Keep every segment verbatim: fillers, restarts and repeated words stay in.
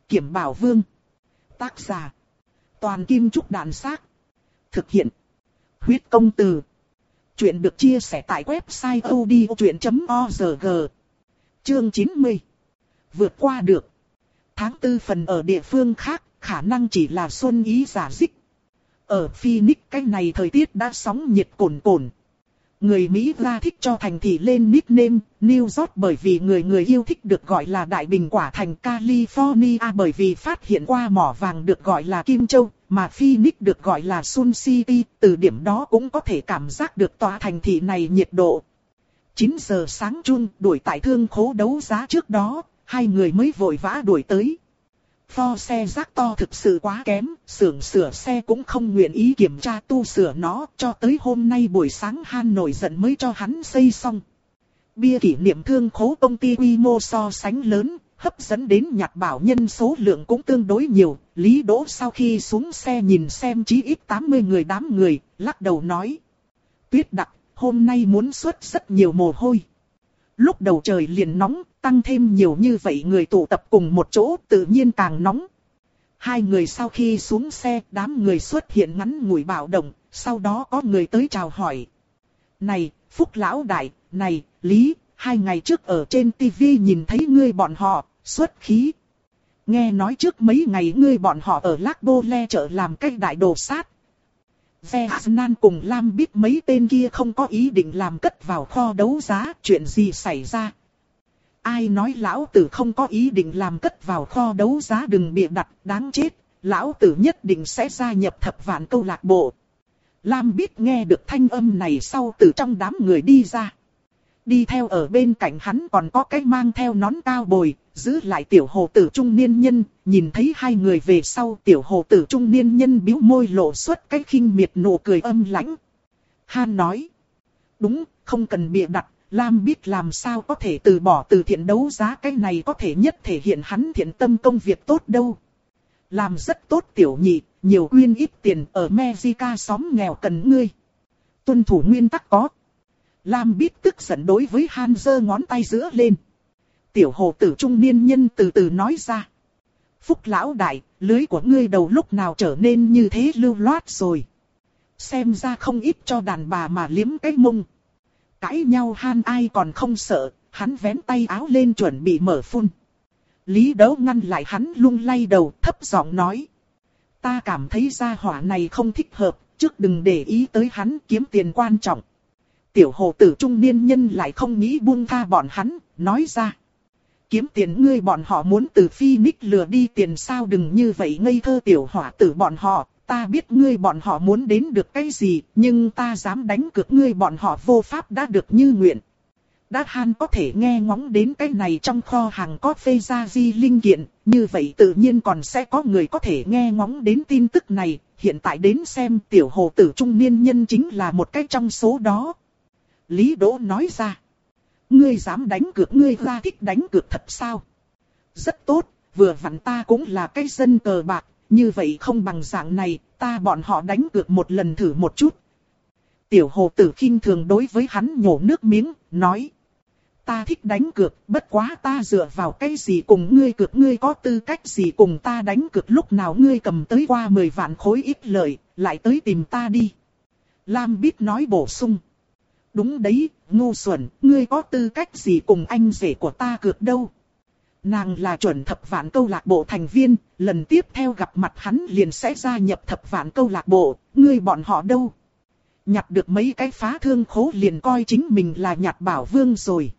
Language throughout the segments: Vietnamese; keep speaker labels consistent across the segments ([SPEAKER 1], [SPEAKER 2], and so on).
[SPEAKER 1] Kiểm Bảo Vương. Tác giả. Toàn Kim Trúc Đàn Xác. Thực hiện. Huyết Công Từ. Chuyện được chia sẻ tại website odchuyện chấm org. Chương chín mươi. Vượt qua được. Tháng tư phần ở địa phương khác, khả năng chỉ là xuân ý giả dích. Ở Phoenix cái này thời tiết đã sóng nhiệt cồn cồn. Người Mỹ ra thích cho thành thị lên nickname New York bởi vì người người yêu thích được gọi là Đại Bình Quả Thành, California bởi vì phát hiện qua mỏ vàng được gọi là Kim Châu, mà Phoenix được gọi là Sun City. Từ điểm đó cũng có thể cảm giác được tòa thành thị này nhiệt độ. chín giờ sáng chun đuổi tại thương khố đấu giá trước đó, hai người mới vội vã đuổi tới. Ford xe rác to thực sự quá kém, xưởng sửa xe cũng không nguyện ý kiểm tra tu sửa nó, cho tới hôm nay buổi sáng Han nổi giận mới cho hắn xây xong. Bia kỷ niệm thương khố công ty quy mô so sánh lớn, hấp dẫn đến nhặt bảo nhân số lượng cũng tương đối nhiều. Lý Đỗ sau khi xuống xe nhìn xem chí ít tám mươi người đám người, lắc đầu nói. Tuyết đặc, hôm nay muốn xuất rất nhiều mồ hôi. Lúc đầu trời liền nóng, tăng thêm nhiều như vậy người tụ tập cùng một chỗ tự nhiên càng nóng. Hai người sau khi xuống xe, đám người xuất hiện ngắn ngủi bạo động, sau đó có người tới chào hỏi. Này, Phúc Lão Đại, này, Lý, hai ngày trước ở trên tivi nhìn thấy ngươi bọn họ, xuất khí. Nghe nói trước mấy ngày ngươi bọn họ ở Lác Bô Le chợ làm cách đại đồ sát. Veaznan cùng Lam biết mấy tên kia không có ý định làm cất vào kho đấu giá, chuyện gì xảy ra? Ai nói lão tử không có ý định làm cất vào kho đấu giá, đừng bịa đặt, đáng chết, lão tử nhất định sẽ gia nhập thập vạn câu lạc bộ. Lam biết nghe được thanh âm này sau từ trong đám người đi ra. Đi theo ở bên cạnh hắn còn có cái mang theo nón cao bồi, giữ lại tiểu hồ tử trung niên nhân. Nhìn thấy hai người về sau, tiểu hồ tử trung niên nhân bĩu môi lộ xuất cái khinh miệt nụ cười âm lãnh. Han nói. Đúng, không cần bịa đặt, Lam biết làm sao có thể từ bỏ từ thiện đấu giá, cái này có thể nhất thể hiện hắn thiện tâm công việc tốt đâu. Làm rất tốt tiểu nhị, nhiều quyên ít tiền, ở Mexica xóm nghèo cần ngươi. Tuân thủ nguyên tắc có. Lam biết tức giận đối với Han giơ ngón tay giữa lên. Tiểu hồ tử trung niên nhân từ từ nói ra. Phúc Lão Đại, lưới của ngươi đầu lúc nào trở nên như thế lưu loát rồi. Xem ra không ít cho đàn bà mà liếm cái mông. Cãi nhau Han ai còn không sợ, hắn vén tay áo lên chuẩn bị mở phun. Lý Đấu ngăn lại hắn lung lay đầu, thấp giọng nói. Ta cảm thấy gia hỏa này không thích hợp, trước đừng để ý tới hắn, kiếm tiền quan trọng. Tiểu hồ tử trung niên nhân lại không nghĩ buông tha bọn hắn, nói ra. Kiếm tiền ngươi bọn họ muốn từ Phoenix lừa đi tiền sao, đừng như vậy ngây thơ tiểu hỏa tử bọn họ. Ta biết ngươi bọn họ muốn đến được cái gì, nhưng ta dám đánh cược ngươi bọn họ vô pháp đã được như nguyện. Đã Han có thể nghe ngóng đến cái này trong kho hàng có phê gia di linh kiện, như vậy tự nhiên còn sẽ có người có thể nghe ngóng đến tin tức này. Hiện tại đến xem tiểu hồ tử trung niên nhân chính là một cái trong số đó. Lý Đỗ nói ra. Ngươi dám đánh cược, ngươi ra thích đánh cược thật sao? Rất tốt, vừa vặn ta cũng là cái dân cờ bạc, như vậy không bằng dạng này, ta bọn họ đánh cược một lần thử một chút. Tiểu hồ tử khinh thường đối với hắn nhổ nước miếng, nói. Ta thích đánh cược, bất quá ta dựa vào cái gì cùng ngươi cược, ngươi có tư cách gì cùng ta đánh cược, lúc nào ngươi cầm tới qua mười vạn khối ít lợi, lại tới tìm ta đi. Lam biết nói bổ sung. Đúng đấy, ngu xuẩn, ngươi có tư cách gì cùng anh rể của ta cược đâu. Nàng là chuẩn thập vạn câu lạc bộ thành viên, lần tiếp theo gặp mặt hắn liền sẽ gia nhập thập vạn câu lạc bộ, ngươi bọn họ đâu. Nhặt được mấy cái phá thương khố liền coi chính mình là nhặt bảo vương rồi.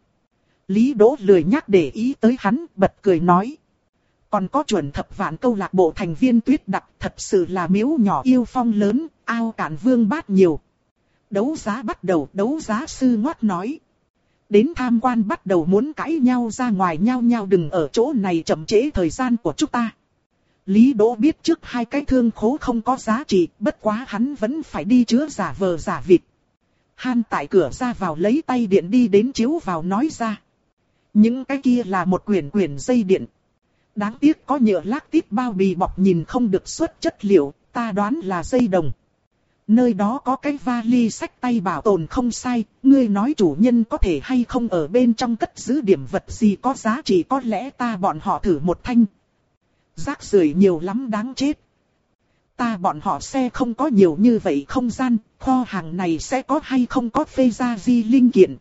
[SPEAKER 1] Lý Đỗ lười nhắc để ý tới hắn, bật cười nói. Còn có chuẩn thập vạn câu lạc bộ thành viên Tuyết đặc, thật sự là miếu nhỏ yêu phong lớn, ao cạn vương bát nhiều. Đấu giá bắt đầu, đấu giá sư ngoắt nói. Đến tham quan bắt đầu muốn cãi nhau ra ngoài nhau nhau, đừng ở chỗ này chậm trễ thời gian của chúng ta. Lý Đỗ biết trước hai cái thương khố không có giá trị, bất quá hắn vẫn phải đi chứa giả vờ giả vịt. Han tại cửa ra vào lấy tay điện đi đến chiếu vào nói ra. Những cái kia là một quyển quyển dây điện. Đáng tiếc có nhựa lác tít bao bì bọc nhìn không được xuất chất liệu, ta đoán là dây đồng. Nơi đó có cái vali sách tay bảo tồn không sai, ngươi nói chủ nhân có thể hay không ở bên trong cất giữ điểm vật gì có giá trị, có lẽ ta bọn họ thử một thanh. Rác rưởi nhiều lắm đáng chết. Ta bọn họ xe không có nhiều như vậy không gian, kho hàng này sẽ có hay không có phê ra di linh kiện.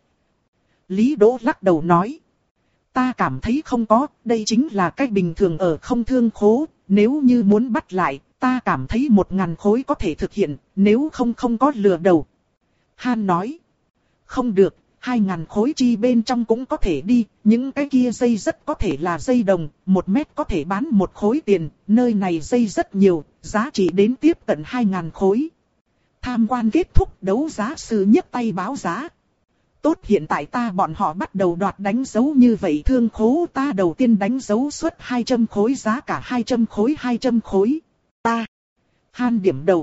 [SPEAKER 1] Lý Đỗ lắc đầu nói. Ta cảm thấy không có, đây chính là cách bình thường ở không thương khố, nếu như muốn bắt lại, ta cảm thấy một ngàn khối có thể thực hiện, nếu không không có lừa đầu. Han nói. Không được, hai ngàn khối chi bên trong cũng có thể đi, những cái kia dây rất có thể là dây đồng, một mét có thể bán một khối tiền, nơi này dây rất nhiều, giá trị đến tiếp cận hai ngàn khối. Tham quan kết thúc, đấu giá sư nhấc tay báo giá. Tốt, hiện tại ta bọn họ bắt đầu đoạt đánh dấu như vậy, thương khố ta đầu tiên đánh dấu suất hai trăm khối, giá cả hai trăm khối hai trăm khối. Ta. Han điểm đầu.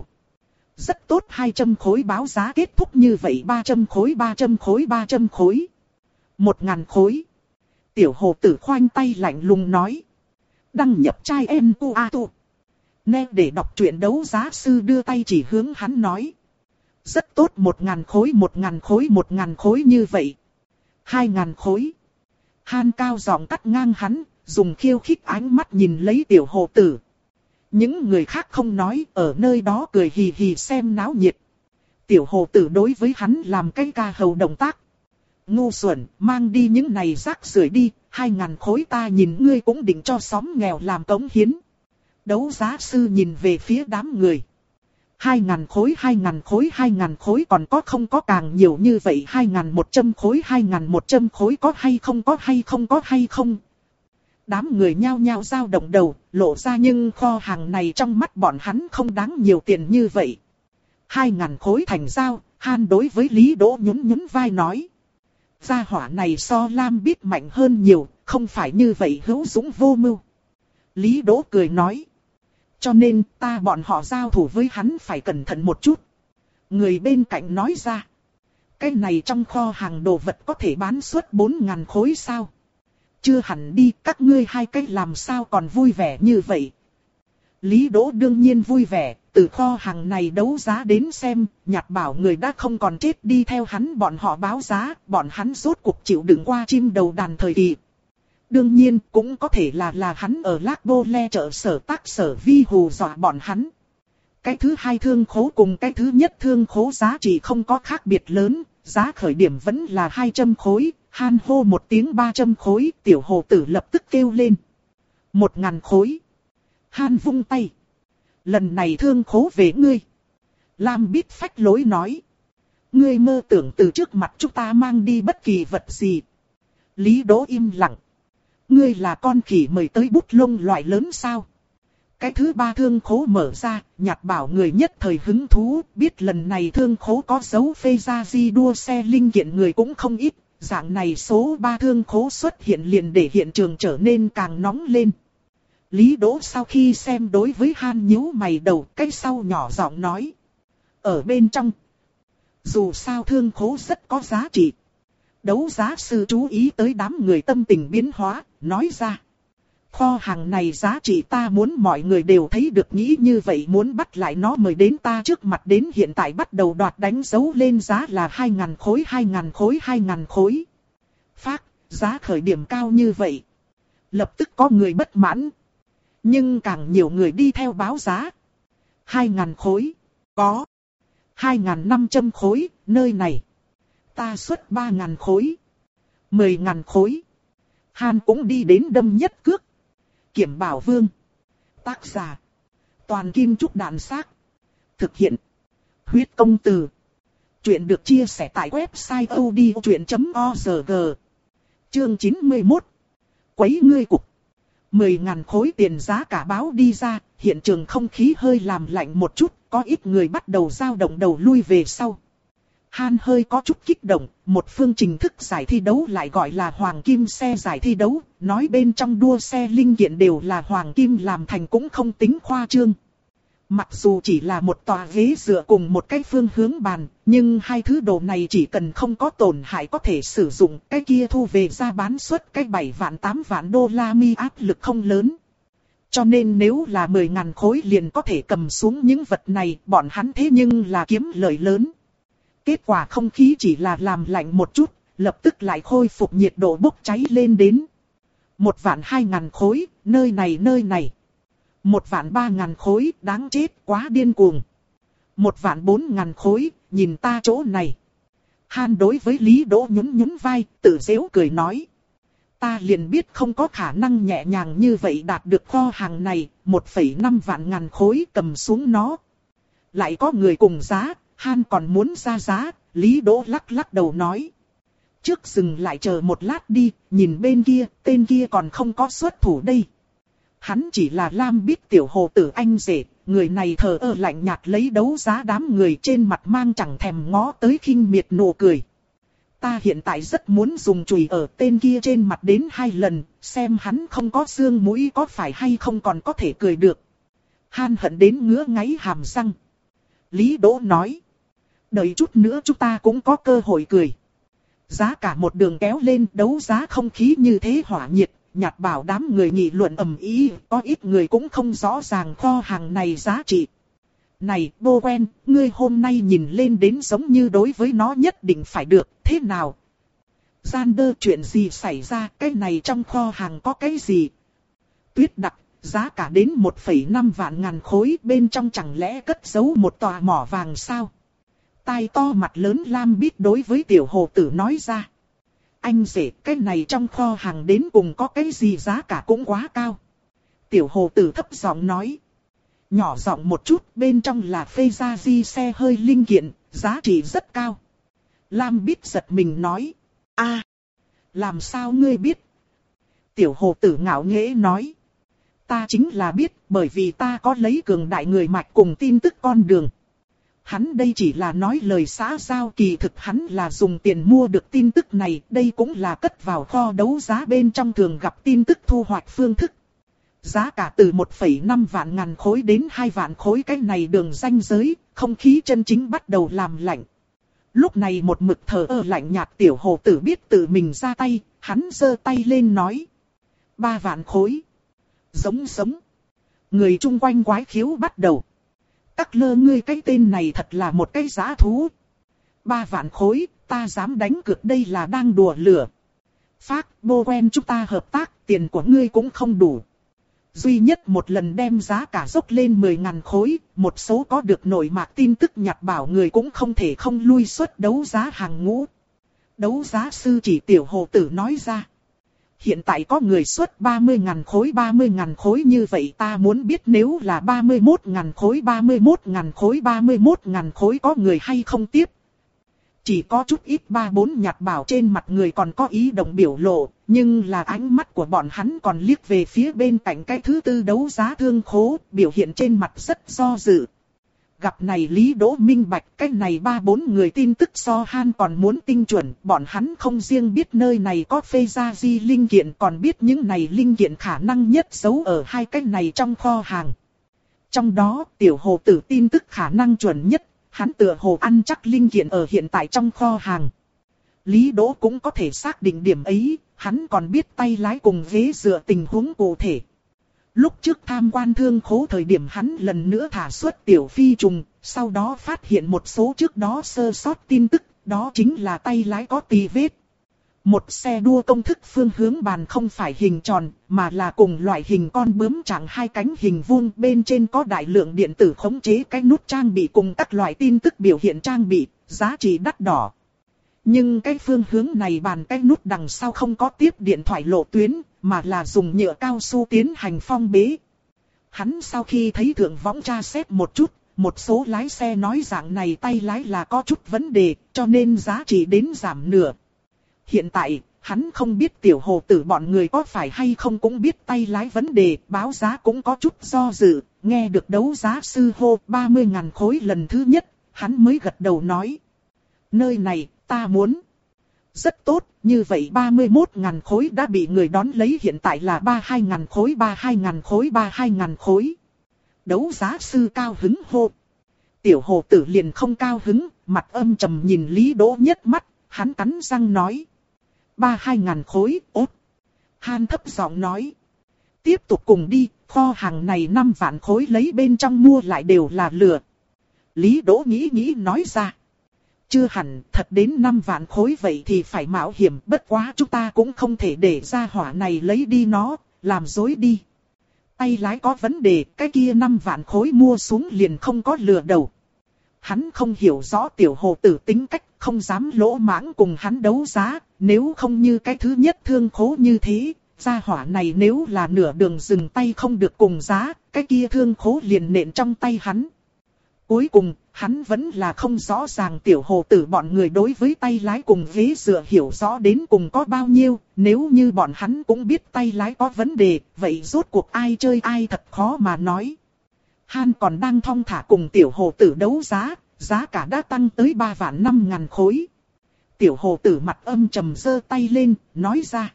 [SPEAKER 1] Rất tốt, hai trăm khối báo giá kết thúc như vậy, ba trăm khối ba trăm khối ba trăm khối. một ngàn khối. Tiểu hồ tử khoanh tay lạnh lùng nói. Đăng nhập trai em cu a tu. Nè để đọc truyện đấu giá sư đưa tay chỉ hướng hắn nói. Rất tốt, một ngàn khối một ngàn khối một ngàn khối như vậy. Hai ngàn khối. Han cao giọng cắt ngang hắn, dùng khiêu khích ánh mắt nhìn lấy tiểu hồ tử. Những người khác không nói, ở nơi đó cười hì hì xem náo nhiệt. Tiểu hồ tử đối với hắn làm cái ca hầu động tác. Ngu xuẩn, mang đi những này rác rưởi đi, hai ngàn khối ta nhìn ngươi cũng định cho xóm nghèo làm cống hiến. Đấu giá sư nhìn về phía đám người. Hai ngàn khối, hai ngàn khối, hai ngàn khối còn có không có càng nhiều như vậy, hai ngàn một trăm khối, hai ngàn một trăm khối có hay không có hay không có hay không. Đám người nhao nhao dao động đầu, lộ ra nhưng kho hàng này trong mắt bọn hắn không đáng nhiều tiền như vậy. Hai ngàn khối thành giao, Han đối với Lý Đỗ nhún nhún vai nói. Gia hỏa này so Lam Bít mạnh hơn nhiều, không phải như vậy hữu dũng vô mưu. Lý Đỗ cười nói. Cho nên ta bọn họ giao thủ với hắn phải cẩn thận một chút. Người bên cạnh nói ra. Cái này trong kho hàng đồ vật có thể bán suốt bốn ngàn khối sao? Chưa hẳn đi, các ngươi hai cái làm sao còn vui vẻ như vậy? Lý Đỗ đương nhiên vui vẻ, từ kho hàng này đấu giá đến xem, nhặt bảo người đã không còn chết đi theo hắn bọn họ báo giá, bọn hắn rốt cuộc chịu đựng qua chim đầu đàn thời kỳ. Đương nhiên cũng có thể là là hắn ở Lác Bô Le chợ sở tác sở vi hù dọa bọn hắn. Cái thứ hai thương khố cùng cái thứ nhất thương khố giá trị không có khác biệt lớn, giá khởi điểm vẫn là hai trăm khối, Han hô một tiếng ba trăm khối, tiểu hồ tử lập tức kêu lên. một ngàn khối. Han vung tay. Lần này thương khố về ngươi. Lam Bít phách lối nói. Ngươi mơ tưởng từ trước mặt chúng ta mang đi bất kỳ vật gì. Lý Đỗ im lặng. Ngươi là con khỉ mời tới bút lông loại lớn sao? Cái thứ ba thương khố mở ra, nhặt bảo người nhất thời hứng thú, biết lần này thương khố có dấu phê ra di đua xe linh kiện người cũng không ít, dạng này số ba thương khố xuất hiện liền để hiện trường trở nên càng nóng lên. Lý Đỗ sau khi xem đối với Han nhíu mày đầu, cái sau nhỏ giọng nói. Ở bên trong, dù sao thương khố rất có giá trị. Đấu giá sư chú ý tới đám người tâm tình biến hóa, nói ra. Kho hàng này giá trị ta muốn mọi người đều thấy được, nghĩ như vậy muốn bắt lại nó mời đến ta trước mặt, đến hiện tại bắt đầu đoạt đánh dấu lên giá là hai ngàn khối, hai ngàn khối, hai ngàn khối. Phác, giá khởi điểm cao như vậy. Lập tức có người bất mãn. Nhưng càng nhiều người đi theo báo giá. hai ngàn khối, có. hai ngàn năm trăm khối, nơi này. Ta xuất ba ngàn khối. mười ngàn khối. Han cũng đi đến đâm nhất cước. Kiểm Bảo Vương. Tác giả. Toàn Kim Trúc Đạn Xác. Thực hiện. Huyết Công Từ. Chuyện được chia sẻ tại website odchuyện chấm org. Chương chín mươi mốt. Quấy ngươi cục. Mười ngàn khối tiền giá cả báo đi ra, hiện trường không khí hơi làm lạnh một chút, có ít người bắt đầu dao động đầu lui về sau. Han hơi có chút kích động, một phương trình thức giải thi đấu lại gọi là Hoàng Kim xe giải thi đấu, nói bên trong đua xe linh kiện đều là Hoàng Kim làm thành cũng không tính khoa trương. Mặc dù chỉ là một tòa ghế dựa cùng một cái phương hướng bàn, nhưng hai thứ đồ này chỉ cần không có tổn hại có thể sử dụng, cái kia thu về ra bán suất cái bảy vạn tám vạn đô la mi áp lực không lớn. Cho nên nếu là mười ngàn khối liền có thể cầm xuống những vật này, bọn hắn thế nhưng là kiếm lợi lớn. Kết quả không khí chỉ là làm lạnh một chút, lập tức lại khôi phục nhiệt độ bốc cháy lên đến. Một vạn hai ngàn khối, nơi này nơi này. Một vạn ba ngàn khối, đáng chết, quá điên cuồng. Một vạn bốn ngàn khối, nhìn ta chỗ này. Han đối với Lý Đỗ nhún nhún vai, tự giễu cười nói. Ta liền biết không có khả năng nhẹ nhàng như vậy đạt được kho hàng này, một phẩy năm vạn ngàn khối cầm xuống nó. Lại có người cùng giá, Han còn muốn ra giá, Lý Đỗ lắc lắc đầu nói. Trước dừng lại chờ một lát đi, nhìn bên kia, tên kia còn không có xuất thủ đây. Hắn chỉ là Lam Bích tiểu hồ tử anh rể, người này thờ ơ lạnh nhạt lấy đấu giá đám người trên mặt mang chẳng thèm ngó tới khinh miệt nụ cười. Ta hiện tại rất muốn dùng chùy ở tên kia trên mặt đến hai lần, xem hắn không có xương mũi có phải hay không còn có thể cười được. Han hận đến ngứa ngáy hàm răng. Lý Đỗ nói. Đợi chút nữa chúng ta cũng có cơ hội cười. Giá cả một đường kéo lên, đấu giá không khí như thế hỏa nhiệt. Nhạt bảo đám người nghị luận ầm ĩ, có ít người cũng không rõ ràng kho hàng này giá trị. Này, Bowen, ngươi hôm nay nhìn lên đến giống như đối với nó nhất định phải được, thế nào? Xander, chuyện gì xảy ra, cái này trong kho hàng có cái gì? Tuyết đặc, giá cả đến một phẩy năm vạn ngàn khối, bên trong chẳng lẽ cất giấu một tòa mỏ vàng sao? Tai to mặt lớn Lam Bích đối với tiểu hồ tử nói ra. Anh rể, cái này trong kho hàng đến cùng có cái gì giá cả cũng quá cao. Tiểu hồ tử thấp giọng nói. Nhỏ giọng một chút, bên trong là phê gia di xe hơi linh kiện, giá trị rất cao. Lam Bích giật mình nói. a làm sao ngươi biết? Tiểu hồ tử ngạo nghễ nói. Ta chính là biết, bởi vì ta có lấy cường đại người mạch cùng tin tức con đường. Hắn đây chỉ là nói lời xã giao, kỳ thực hắn là dùng tiền mua được tin tức này, đây cũng là cất vào kho đấu giá bên trong thường gặp tin tức thu hoạch phương thức. Giá cả từ một phẩy năm vạn ngàn khối đến hai vạn khối, cái này đường ranh giới, không khí chân chính bắt đầu làm lạnh. Lúc này một mực thờ ơ lạnh nhạt tiểu hồ tử biết tự mình ra tay, hắn giơ tay lên nói. Ba vạn khối. Giống sống. Người chung quanh quái khiếu bắt đầu. Các lơ ngươi cái tên này thật là một cái giá thú. Ba vạn khối, ta dám đánh cược đây là đang đùa lửa. Phác, Bowen chúng ta hợp tác, tiền của ngươi cũng không đủ. Duy nhất một lần đem giá cả dốc lên mười ngàn khối, một số có được nổi mạc tin tức nhặt bảo người cũng không thể không lui suất đấu giá hàng ngũ. Đấu giá sư chỉ tiểu hồ tử nói ra. Hiện tại có người xuất ba mươi ngàn khối ba mươi ngàn khối như vậy ta muốn biết nếu là ba mươi mốt ngàn khối ba mươi mốt ngàn khối ba mươi mốt ngàn khối có người hay không tiếp. Chỉ có chút ít ba bốn nhặt bảo trên mặt người còn có ý động biểu lộ, nhưng là ánh mắt của bọn hắn còn liếc về phía bên cạnh cái thứ tư đấu giá thương khố, biểu hiện trên mặt rất do dự. Gặp này Lý Đỗ minh bạch, cái này ba bốn người tin tức so Han còn muốn tinh chuẩn, bọn hắn không riêng biết nơi này có phê gia di linh kiện, còn biết những này linh kiện khả năng nhất giấu ở hai cái này trong kho hàng. Trong đó, tiểu hồ tử tin tức khả năng chuẩn nhất, hắn tựa hồ ăn chắc linh kiện ở hiện tại trong kho hàng. Lý Đỗ cũng có thể xác định điểm ấy, hắn còn biết tay lái cùng ghế dựa tình huống cụ thể. Lúc trước tham quan thương khố thời điểm hắn lần nữa thả xuất tiểu phi trùng, sau đó phát hiện một số trước đó sơ sót tin tức, đó chính là tay lái có tì vết. Một xe đua công thức phương hướng bàn không phải hình tròn, mà là cùng loại hình con bướm trạng hai cánh hình vuông, bên trên có đại lượng điện tử khống chế cái nút trang bị cùng các loại tin tức biểu hiện trang bị, giá trị đắt đỏ. Nhưng cái phương hướng này bàn cái nút đằng sau không có tiếp điện thoại lộ tuyến, mà là dùng nhựa cao su tiến hành phong bế. Hắn sau khi thấy thượng võng tra xét một chút, một số lái xe nói dạng này tay lái là có chút vấn đề, cho nên giá trị đến giảm nửa. Hiện tại, hắn không biết tiểu hồ tử bọn người có phải hay không cũng biết tay lái vấn đề, báo giá cũng có chút do dự, nghe được đấu giá sư hô ba mươi ngàn khối lần thứ nhất, hắn mới gật đầu nói. Nơi này, ta muốn. Rất tốt, như vậy ba mươi mốt ngàn khối đã bị người đón lấy, hiện tại là ba mươi hai ngàn khối ba mươi hai ngàn khối ba mươi hai ngàn khối. Đấu giá sư cao hứng hô. Tiểu hồ tử liền không cao hứng, mặt âm trầm nhìn Lý Đỗ nhất mắt, hắn cắn răng nói. ba mươi hai ngàn khối, ốt. Han thấp giọng nói. Tiếp tục cùng đi, kho hàng này năm vạn khối lấy bên trong mua lại đều là lừa. Lý Đỗ nghĩ nghĩ nói ra. Chưa hẳn, thật đến năm vạn khối vậy thì phải mạo hiểm, bất quá chúng ta cũng không thể để ra hỏa này lấy đi nó, làm dối đi. tay lái có vấn đề, cái kia năm vạn khối mua xuống liền không có lừa đầu. Hắn không hiểu rõ tiểu hồ tử tính cách, không dám lỗ mãng cùng hắn đấu giá, nếu không như cái thứ nhất thương khố như thế, gia hỏa này nếu là nửa đường dừng tay không được cùng giá, cái kia thương khố liền nện trong tay hắn. Cuối cùng, hắn vẫn là không rõ ràng tiểu hồ tử bọn người đối với tay lái cùng ghế dựa hiểu rõ đến cùng có bao nhiêu, nếu như bọn hắn cũng biết tay lái có vấn đề, vậy rốt cuộc ai chơi ai thật khó mà nói. Han còn đang thong thả cùng tiểu hồ tử đấu giá, giá cả đã tăng tới ba vạn năm ngàn khối. Tiểu hồ tử mặt âm trầm giơ tay lên, nói ra.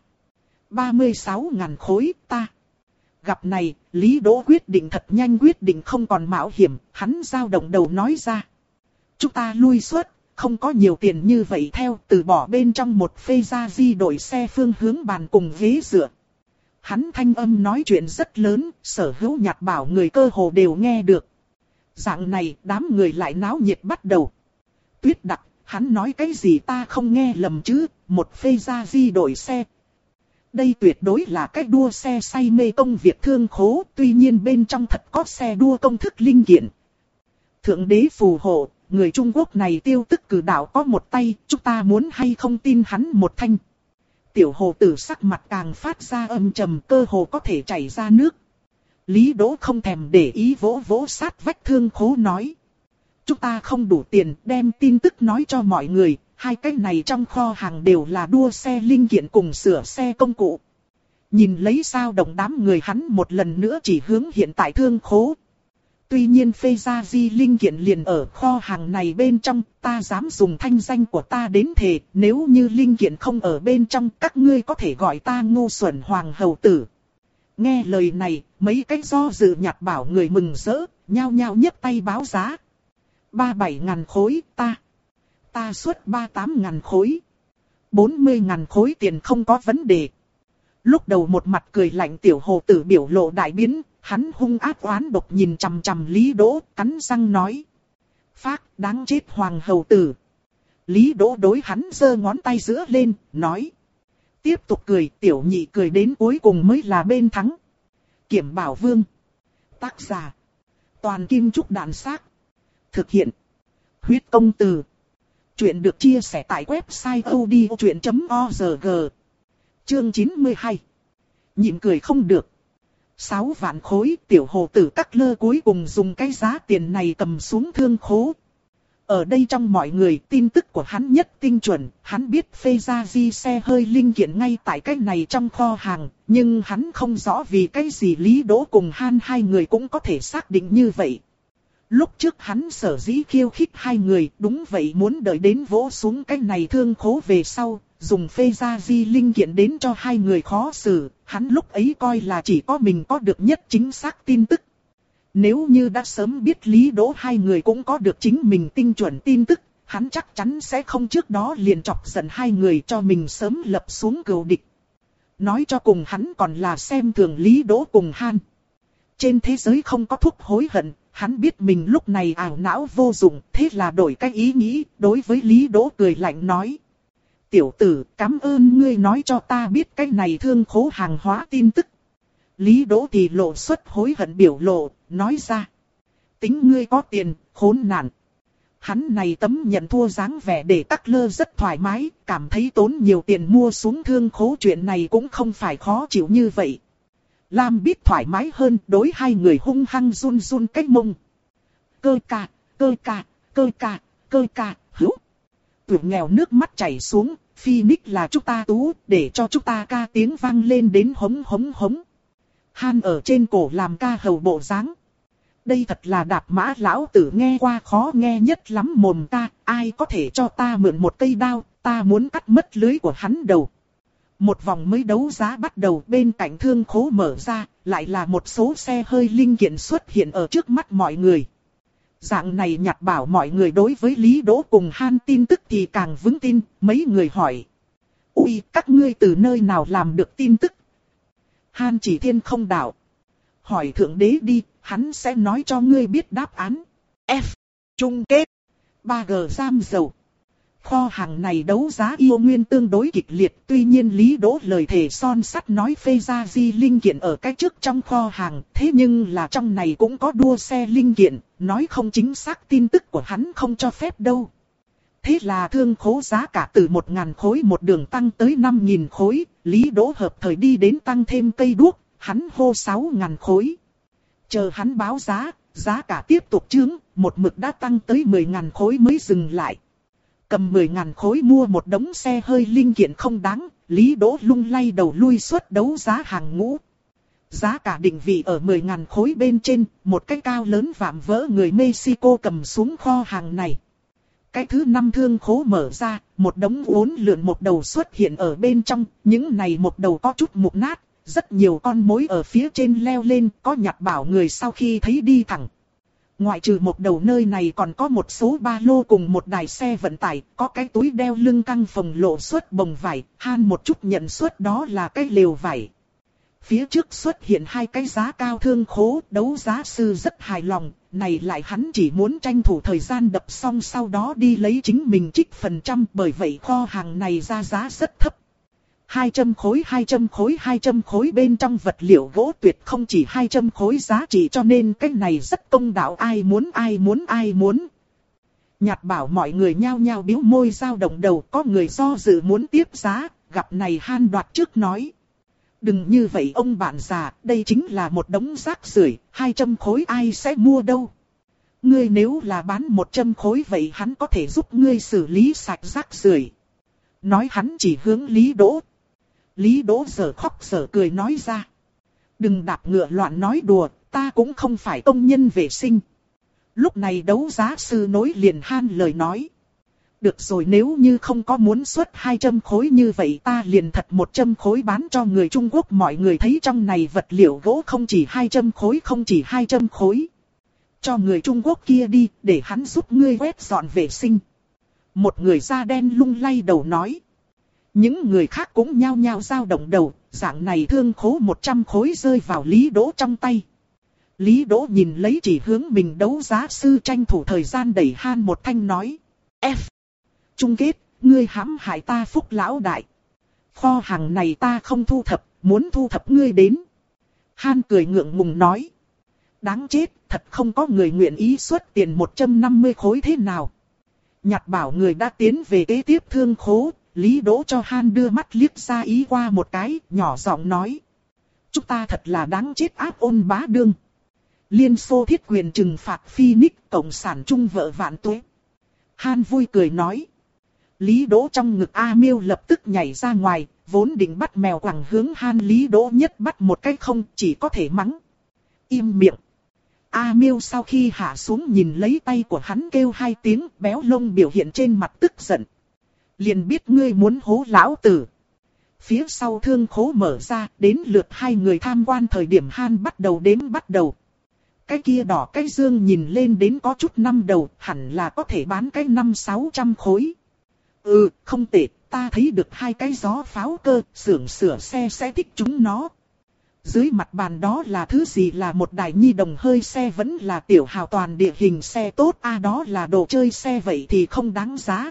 [SPEAKER 1] ba mươi sáu ngàn khối ta. Gặp này, Lý Đỗ quyết định thật nhanh quyết định không còn mạo hiểm, hắn dao động đầu nói ra. Chúng ta lui suốt, không có nhiều tiền như vậy theo, từ bỏ bên trong một phê ra di đổi xe phương hướng bàn cùng ghế dựa. Hắn thanh âm nói chuyện rất lớn, sở hữu nhặt bảo người cơ hồ đều nghe được. Dạng này, đám người lại náo nhiệt bắt đầu. Tuyết Đặc, hắn nói cái gì ta không nghe lầm chứ, một phê ra di đổi xe. Đây tuyệt đối là cách đua xe say mê công việc thương khố, tuy nhiên bên trong thật có xe đua công thức linh kiện. Thượng đế phù hộ, người Trung Quốc này tiêu tức cử đạo có một tay, chúng ta muốn hay không tin hắn một thanh. Tiểu hồ tử sắc mặt càng phát ra âm trầm, cơ hồ có thể chảy ra nước. Lý Đỗ không thèm để ý vỗ vỗ sát vách thương khố nói. Chúng ta không đủ tiền đem tin tức nói cho mọi người, hai cái này trong kho hàng đều là đua xe linh kiện cùng sửa xe công cụ. Nhìn lấy sao động đám người hắn một lần nữa chỉ hướng hiện tại thương khố. Tuy nhiên phê gia di linh kiện liền ở kho hàng này bên trong, ta dám dùng thanh danh của ta đến thề, nếu như linh kiện không ở bên trong các ngươi có thể gọi ta ngu xuẩn hoàng hầu tử. Nghe lời này, mấy cái do dự nhặt bảo người mừng rỡ, nhao nhao nhấc tay báo giá. ba bảy ngàn khối, ta. Ta xuất ba tám ngàn khối. bốn mươi ngàn khối tiền không có vấn đề. Lúc đầu một mặt cười lạnh tiểu hồ tử biểu lộ đại biến, hắn hung ác oán độc nhìn chằm chằm Lý Đỗ, cắn răng nói. Phác, đáng chết hoàng hầu tử. Lý Đỗ đối hắn giơ ngón tay giữa lên, nói. Tiếp tục cười, tiểu nhị cười đến cuối cùng mới là bên thắng. Kiểm Bảo Vương. Tác giả. Toàn Kim Trúc Đạn Xác. Thực hiện. Huyết Công Từ. Chuyện được chia sẻ tại website odchuyện chấm org. Chương chín mươi hai. Nhịn cười không được. Sáu vạn khối tiểu hồ tử cắt lơ cuối cùng dùng cái giá tiền này cầm xuống thương khố. Ở đây trong mọi người tin tức của hắn nhất tinh chuẩn, hắn biết phê ra di xe hơi linh kiện ngay tại cái này trong kho hàng, nhưng hắn không rõ vì cái gì Lý Đỗ cùng Han hai người cũng có thể xác định như vậy. Lúc trước hắn sở dĩ khiêu khích hai người, đúng vậy muốn đợi đến vỗ xuống cái này thương khố về sau, dùng phê ra di linh kiện đến cho hai người khó xử, hắn lúc ấy coi là chỉ có mình có được nhất chính xác tin tức. Nếu như đã sớm biết Lý Đỗ hai người cũng có được chính mình tinh chuẩn tin tức, hắn chắc chắn sẽ không trước đó liền chọc giận hai người cho mình sớm lập xuống cừu địch. Nói cho cùng hắn còn là xem thường Lý Đỗ cùng Han. Trên thế giới không có thuốc hối hận, hắn biết mình lúc này ảo não vô dụng, thế là đổi cái ý nghĩ, đối với Lý Đỗ cười lạnh nói. Tiểu tử, cảm ơn ngươi nói cho ta biết cái này thương khố hàng hóa tin tức. Lý Đỗ thì lộ xuất hối hận biểu lộ, nói ra. Tính ngươi có tiền, khốn nạn. Hắn này tấm nhận thua dáng vẻ để Tắc Lơ rất thoải mái, cảm thấy tốn nhiều tiền mua xuống thương khố chuyện này cũng không phải khó chịu như vậy. Lam biết thoải mái hơn, đối hai người hung hăng run run cái mông. Cơ ca, cơ ca, cơ ca, cơ ca, hữu. Tuổi nghèo nước mắt chảy xuống, Phoenix là chúng ta tú, để cho chúng ta ca tiếng vang lên đến hống hống hống. Han ở trên cổ làm ca hầu bộ dáng. Đây thật là đạp mã lão tử nghe qua khó nghe nhất lắm mồm ta, ai có thể cho ta mượn một cây đao, ta muốn cắt mất lưới của hắn đầu. Một vòng mới đấu giá bắt đầu, bên cạnh thương khố mở ra, lại là một số xe hơi linh kiện xuất hiện ở trước mắt mọi người. Dạng này nhặt bảo mọi người đối với Lý Đỗ cùng Han tin tức thì càng vững tin, mấy người hỏi. Ui, các ngươi từ nơi nào làm được tin tức? Han chỉ thiên không đạo. Hỏi thượng đế đi, hắn sẽ nói cho ngươi biết đáp án. F. Chung kết. ba G giam dầu. Kho hàng này đấu giá yêu nguyên tương đối kịch liệt, tuy nhiên Lý Đỗ lời thề son sắt nói phê ra di linh kiện ở cái trước trong kho hàng, thế nhưng là trong này cũng có đua xe linh kiện, nói không chính xác tin tức của hắn không cho phép đâu. Thế là thương khố giá cả từ một nghìn khối một đường tăng tới năm nghìn khối, Lý Đỗ hợp thời đi đến tăng thêm cây đuốc, hắn hô sáu nghìn khối. Chờ hắn báo giá, giá cả tiếp tục chướng, một mực đã tăng tới mười nghìn khối mới dừng lại. Cầm mười nghìn khối mua một đống xe hơi linh kiện không đáng, Lý Đỗ lung lay đầu lui suốt đấu giá hàng ngũ. Giá cả định vị ở mười nghìn khối bên trên, một cái cao lớn vạm vỡ người Mexico cầm xuống kho hàng này. Cái thứ năm thương khố mở ra, một đống uốn lượn một đầu xuất hiện ở bên trong, những này một đầu có chút mục nát, rất nhiều con mối ở phía trên leo lên, có nhặt bảo người sau khi thấy đi thẳng. Ngoại trừ một đầu nơi này còn có một số ba lô cùng một đài xe vận tải, có cái túi đeo lưng căng phồng lộ suốt bồng vải, Han một chút nhận suốt đó là cái lều vải. Phía trước xuất hiện hai cái giá cao thương khố, đấu giá sư rất hài lòng, này lại hắn chỉ muốn tranh thủ thời gian đập xong sau đó đi lấy chính mình trích phần trăm, bởi vậy kho hàng này ra giá rất thấp. hai trăm khối hai trăm khối hai trăm khối bên trong vật liệu gỗ tuyệt không chỉ hai trăm khối giá trị, cho nên cái này rất công đạo, ai muốn ai muốn ai muốn. Nhạt bảo mọi người nhao nhao bĩu môi dao động đầu, có người do dự muốn tiếp giá, gặp này Han đoạt trước nói. Đừng như vậy ông bạn già, đây chính là một đống rác rưởi, hai trăm khối ai sẽ mua đâu. Ngươi nếu là bán một trăm khối vậy hắn có thể giúp ngươi xử lý sạch rác rưởi. Nói hắn chỉ hướng Lý Đỗ. Lý Đỗ giờ khóc giờ cười nói ra. Đừng đạp ngựa loạn nói đùa, ta cũng không phải công nhân vệ sinh. Lúc này đấu giá sư nối liền Han lời nói. Được rồi, nếu như không có muốn xuất hai trăm khối như vậy ta liền thật một trăm khối bán cho người Trung Quốc. Mọi người thấy trong này vật liệu gỗ không chỉ hai trăm khối, không chỉ hai trăm khối. Cho người Trung Quốc kia đi, để hắn giúp ngươi quét dọn vệ sinh. Một người da đen lung lay đầu nói. Những người khác cũng nhao nhao dao động đầu, dạng này thương khố một trăm khối rơi vào Lý Đỗ trong tay. Lý Đỗ nhìn lấy chỉ hướng mình đấu giá sư tranh thủ thời gian đẩy Han một thanh nói. F. Chung kết, ngươi hãm hại ta Phúc lão đại. Kho hàng này ta không thu thập, muốn thu thập ngươi đến. Han cười ngượng ngùng nói. Đáng chết, thật không có người nguyện ý xuất tiền một trăm năm mươi khối thế nào. Nhặt bảo người đã tiến về kế tiếp thương khố, Lý Đỗ cho Han đưa mắt liếc ra ý qua một cái, nhỏ giọng nói. Chúng ta thật là đáng chết áp ôn bá đương. Liên Xô thiết quyền trừng phạt Phoenix, cộng sản chung vợ vạn tuế. Han vui cười nói. Lý Đỗ trong ngực A Miêu lập tức nhảy ra ngoài, vốn định bắt mèo quẳng hướng Han, Lý Đỗ nhất bắt một cái không, chỉ có thể mắng. Im miệng. A Miêu sau khi hạ xuống nhìn lấy tay của hắn kêu hai tiếng, béo lông biểu hiện trên mặt tức giận. Liền biết ngươi muốn hố lão tử. Phía sau thương khố mở ra, đến lượt hai người tham quan thời điểm Han bắt đầu đếm bắt đầu. Cái kia đỏ cái dương nhìn lên đến có chút năm đầu, hẳn là có thể bán cái năm sáu trăm khối. Ừ, không tệ, ta thấy được hai cái gió pháo cơ, xưởng sửa xe sẽ thích chúng nó. Dưới mặt bàn đó là thứ gì, là một đài nhi đồng hơi xe vẫn là tiểu hào toàn địa hình xe tốt, a à, đó là đồ chơi xe vậy thì không đáng giá.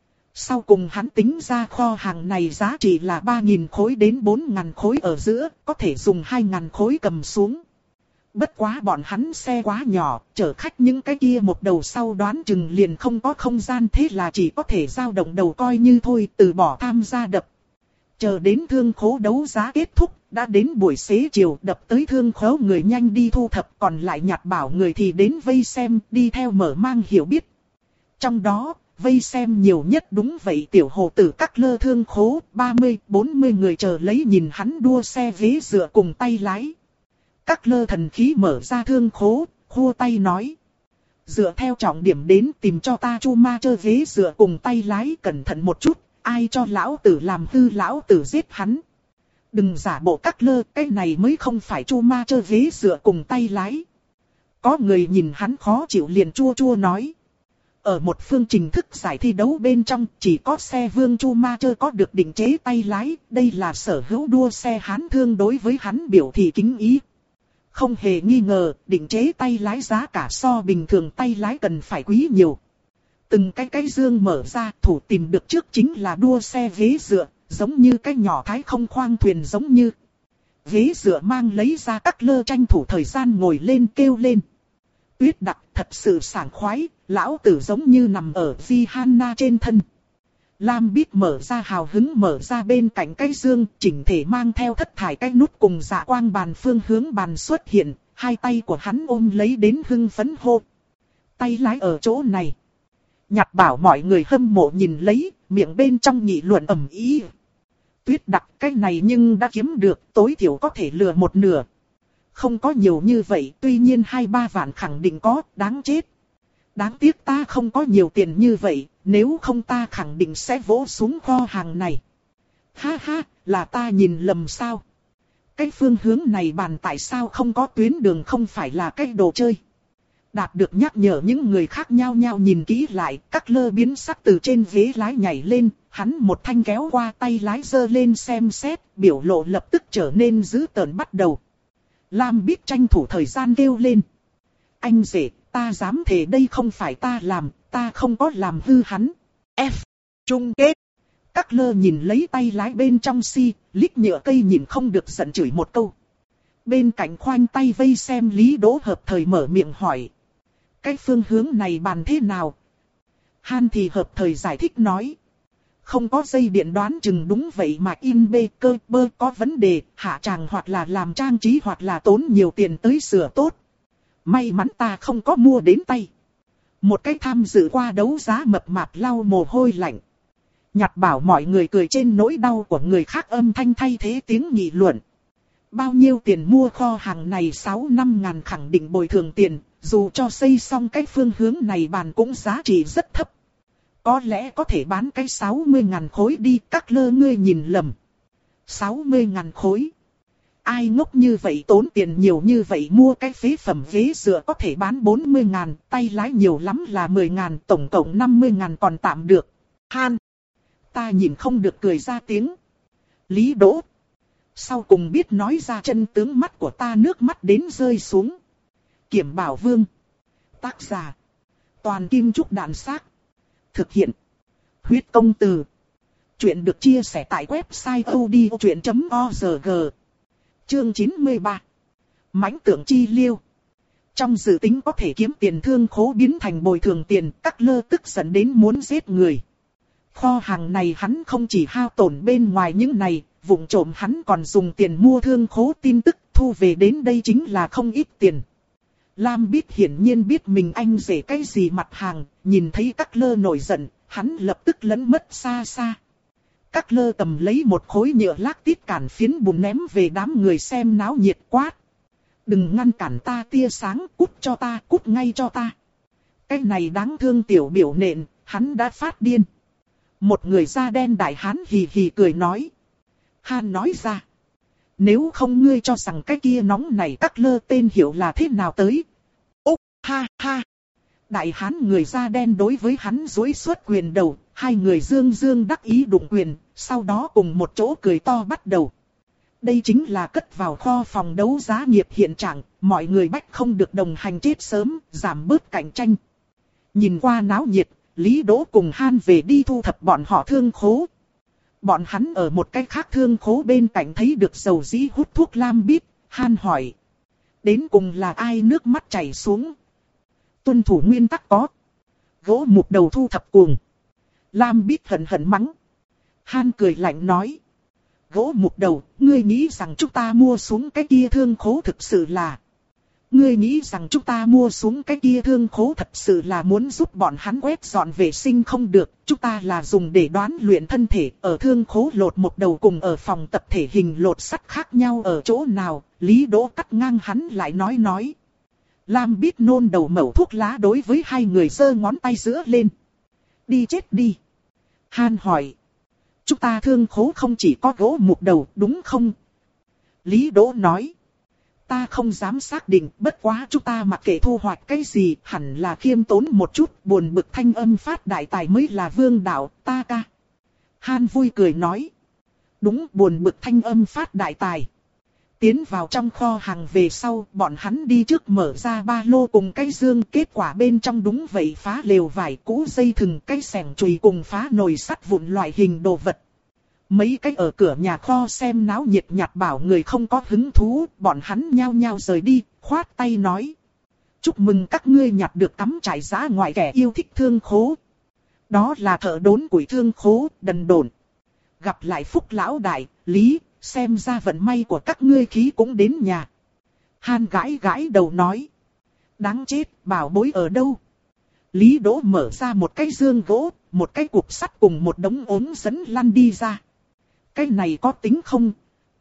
[SPEAKER 1] Sau cùng hắn tính ra kho hàng này giá trị là ba nghìn khối đến bốn nghìn khối ở giữa, có thể dùng hai nghìn khối cầm xuống. Bất quá bọn hắn xe quá nhỏ, chở khách những cái kia một đầu sau đoán chừng liền không có không gian, thế là chỉ có thể dao động đầu coi như thôi, từ bỏ tham gia đập. Chờ đến thương khố đấu giá kết thúc, đã đến buổi xế chiều, đập tới thương khố người nhanh đi thu thập, còn lại nhặt bảo người thì đến vây xem, đi theo mở mang hiểu biết. Trong đó, vây xem nhiều nhất đúng vậy tiểu hồ tử các lơ thương khố, ba mươi bốn mươi người chờ lấy nhìn hắn đua xe ghế dựa cùng tay lái. Các lơ thần khí mở ra thương khố, khua tay nói. Dựa theo trọng điểm đến tìm cho ta chu ma chơ ghế dựa cùng tay lái, cẩn thận một chút, ai cho lão tử làm hư lão tử giết hắn. Đừng giả bộ các lơ, cái này mới không phải chu ma chơ ghế dựa cùng tay lái. Có người nhìn hắn khó chịu liền chua chua nói. Ở một phương trình thức giải thi đấu bên trong, chỉ có xe vương chu ma chơ có được định chế tay lái, đây là sở hữu đua xe Hán thương đối với hắn biểu thị kính ý. Không hề nghi ngờ, định chế tay lái giá cả so bình thường tay lái cần phải quý nhiều. Từng cái cái dương mở ra, thủ tìm được trước chính là đua xe ghế dựa, giống như cái nhỏ thái không khoang thuyền giống như. Ghế dựa mang lấy ra các lơ tranh thủ thời gian ngồi lên kêu lên. Tuyết Đặc thật sự sảng khoái, lão tử giống như nằm ở Gihanna trên thân. Lam Bích mở ra hào hứng mở ra bên cạnh cái dương, chỉnh thể mang theo thất thải cái nút cùng dạ quang bàn phương hướng bàn xuất hiện, hai tay của hắn ôm lấy đến hưng phấn hô. Tay lái ở chỗ này. Nhặt bảo mọi người hâm mộ nhìn lấy, miệng bên trong nghị luận ầm ý. Tuyết Đặc cái này nhưng đã kiếm được, tối thiểu có thể lừa một nửa. Không có nhiều như vậy, tuy nhiên hai ba vạn khẳng định có, đáng chết. Đáng tiếc ta không có nhiều tiền như vậy, nếu không ta khẳng định sẽ vỗ xuống kho hàng này. Ha ha, là ta nhìn lầm sao? Cái phương hướng này bàn tại sao không có tuyến đường không phải là cái đồ chơi? Đạt được nhắc nhở những người khác nhau nhau nhìn kỹ lại, các lơ biến sắc từ trên ghế lái nhảy lên, hắn một thanh kéo qua tay lái giơ lên xem xét, biểu lộ lập tức trở nên dữ tợn bắt đầu. Lam Bích tranh thủ thời gian kêu lên. Anh rể, ta dám thề đây không phải ta làm, ta không có làm hư hắn. F. Chung kết. Các lơ nhìn lấy tay lái bên trong si, lít nhựa cây nhìn không được giận chửi một câu. Bên cạnh khoanh tay vây xem Lý Đỗ hợp thời mở miệng hỏi. Cái phương hướng này bàn thế nào? Han thì hợp thời giải thích nói. Không có dây điện đoán chừng đúng vậy mà in bê cơ bơ có vấn đề, hạ tràng hoặc là làm trang trí hoặc là tốn nhiều tiền tới sửa tốt. May mắn ta không có mua đến tay. Một cái tham dự qua đấu giá mập mạp lau mồ hôi lạnh. Nhặt bảo mọi người cười trên nỗi đau của người khác âm thanh thay thế tiếng nghị luận. Bao nhiêu tiền mua kho hàng này sáu năm ngàn khẳng định bồi thường tiền, dù cho xây xong cái phương hướng này bàn cũng giá trị rất thấp. Có lẽ có thể bán cái sáu mươi ngàn khối đi, các lơ ngươi nhìn lầm. sáu mươi ngàn khối. Ai ngốc như vậy tốn tiền nhiều như vậy mua cái phế phẩm ghế dựa có thể bán bốn mươi ngàn, tay lái nhiều lắm là mười ngàn, tổng cộng năm mươi ngàn còn tạm được. Han. Ta nhìn không được cười ra tiếng. Lý Đỗ. Sau cùng biết nói ra chân tướng mắt của ta nước mắt đến rơi xuống. Kiểm Bảo Vương. Tác giả. Toàn Kim Trúc Đàn Xác. Thực hiện. Huyết Công Từ. Chuyện được chia sẻ tại website odchuyện chấm org. Chương chín mươi ba. Mãnh tượng chi liêu. Trong dự tính có thể kiếm tiền thương khố biến thành bồi thường tiền, các lơ tức giận đến muốn giết người. Kho hàng này hắn không chỉ hao tổn bên ngoài những này, vụng trộm hắn còn dùng tiền mua thương khố tin tức, thu về đến đây chính là không ít tiền. Lam Bích hiển nhiên biết mình anh rể cái gì mặt hàng, nhìn thấy các lơ nổi giận, hắn lập tức lấn mất xa xa. Các lơ cầm lấy một khối nhựa lác tít cản phiến bùn ném về đám người xem náo nhiệt quát. Đừng ngăn cản ta tia sáng, cút cho ta, cút ngay cho ta. Cái này đáng thương tiểu biểu nện, hắn đã phát điên. Một người da đen đại hán hì hì cười nói. Han nói ra. Nếu không ngươi cho rằng cái kia nóng này các lơ tên hiểu là thế nào tới. Úc, ha ha. Đại hán người da đen đối với hắn duỗi suốt quyền đầu, hai người dương dương đắc ý đụng quyền, sau đó cùng một chỗ cười to bắt đầu. Đây chính là cất vào kho phòng đấu giá nghiệp hiện trạng, mọi người bách không được đồng hành chết sớm, giảm bớt cạnh tranh. Nhìn qua náo nhiệt, Lý Đỗ cùng Han về đi thu thập bọn họ thương khố. Bọn hắn ở một cái khác thương khố bên cạnh thấy được dầu dĩ hút thuốc Lam Bích, Han hỏi. Đến cùng là ai nước mắt chảy xuống? Tuân thủ nguyên tắc có. Gỗ mục đầu thu thập cuồng. Lam Bích hận hận mắng. Han cười lạnh nói. Gỗ mục đầu, ngươi nghĩ rằng chúng ta mua xuống cái kia thương khố thực sự là... Ngươi nghĩ rằng chúng ta mua xuống cái kia thương khố thật sự là muốn giúp bọn hắn quét dọn vệ sinh không được. Chúng ta là dùng để đoán luyện thân thể, ở thương khố lột một đầu cùng ở phòng tập thể hình lột sắt khác nhau ở chỗ nào. Lý Đỗ cắt ngang hắn lại nói nói. Lam Bích nôn đầu mẩu thuốc lá đối với hai người giơ ngón tay giữa lên. Đi chết đi. Han hỏi. Chúng ta thương khố không chỉ có gỗ mục đầu đúng không? Lý Đỗ nói. Ta không dám xác định, bất quá chúng ta mặc kệ thu hoạch cái gì, hẳn là khiêm tốn một chút, buồn bực thanh âm phát đại tài mới là vương đạo, ta ca. Han vui cười nói. Đúng, buồn bực thanh âm phát đại tài. Tiến vào trong kho hàng về sau, bọn hắn đi trước mở ra ba lô cùng cái dương, kết quả bên trong đúng vậy phá lều vải cũ, dây thừng, cái xẻng chùy cùng phá nồi sắt vụn loại hình đồ vật. Mấy cái ở cửa nhà kho xem náo nhiệt nhạt bảo người không có hứng thú, bọn hắn nhao nhao rời đi, khoát tay nói. Chúc mừng các ngươi nhặt được cắm trại dã ngoại kẻ yêu thích thương khố. Đó là thợ đốn củi thương khố, đần độn. Gặp lại Phúc lão đại, Lý, xem ra vận may của các ngươi khí cũng đến nhà. Han gãi gãi đầu nói. Đáng chết, bảo bối ở đâu? Lý Đỗ mở ra một cái dương gỗ, một cái cục sắt cùng một đống ốm dẫn lăn đi ra. Cái này có tính không?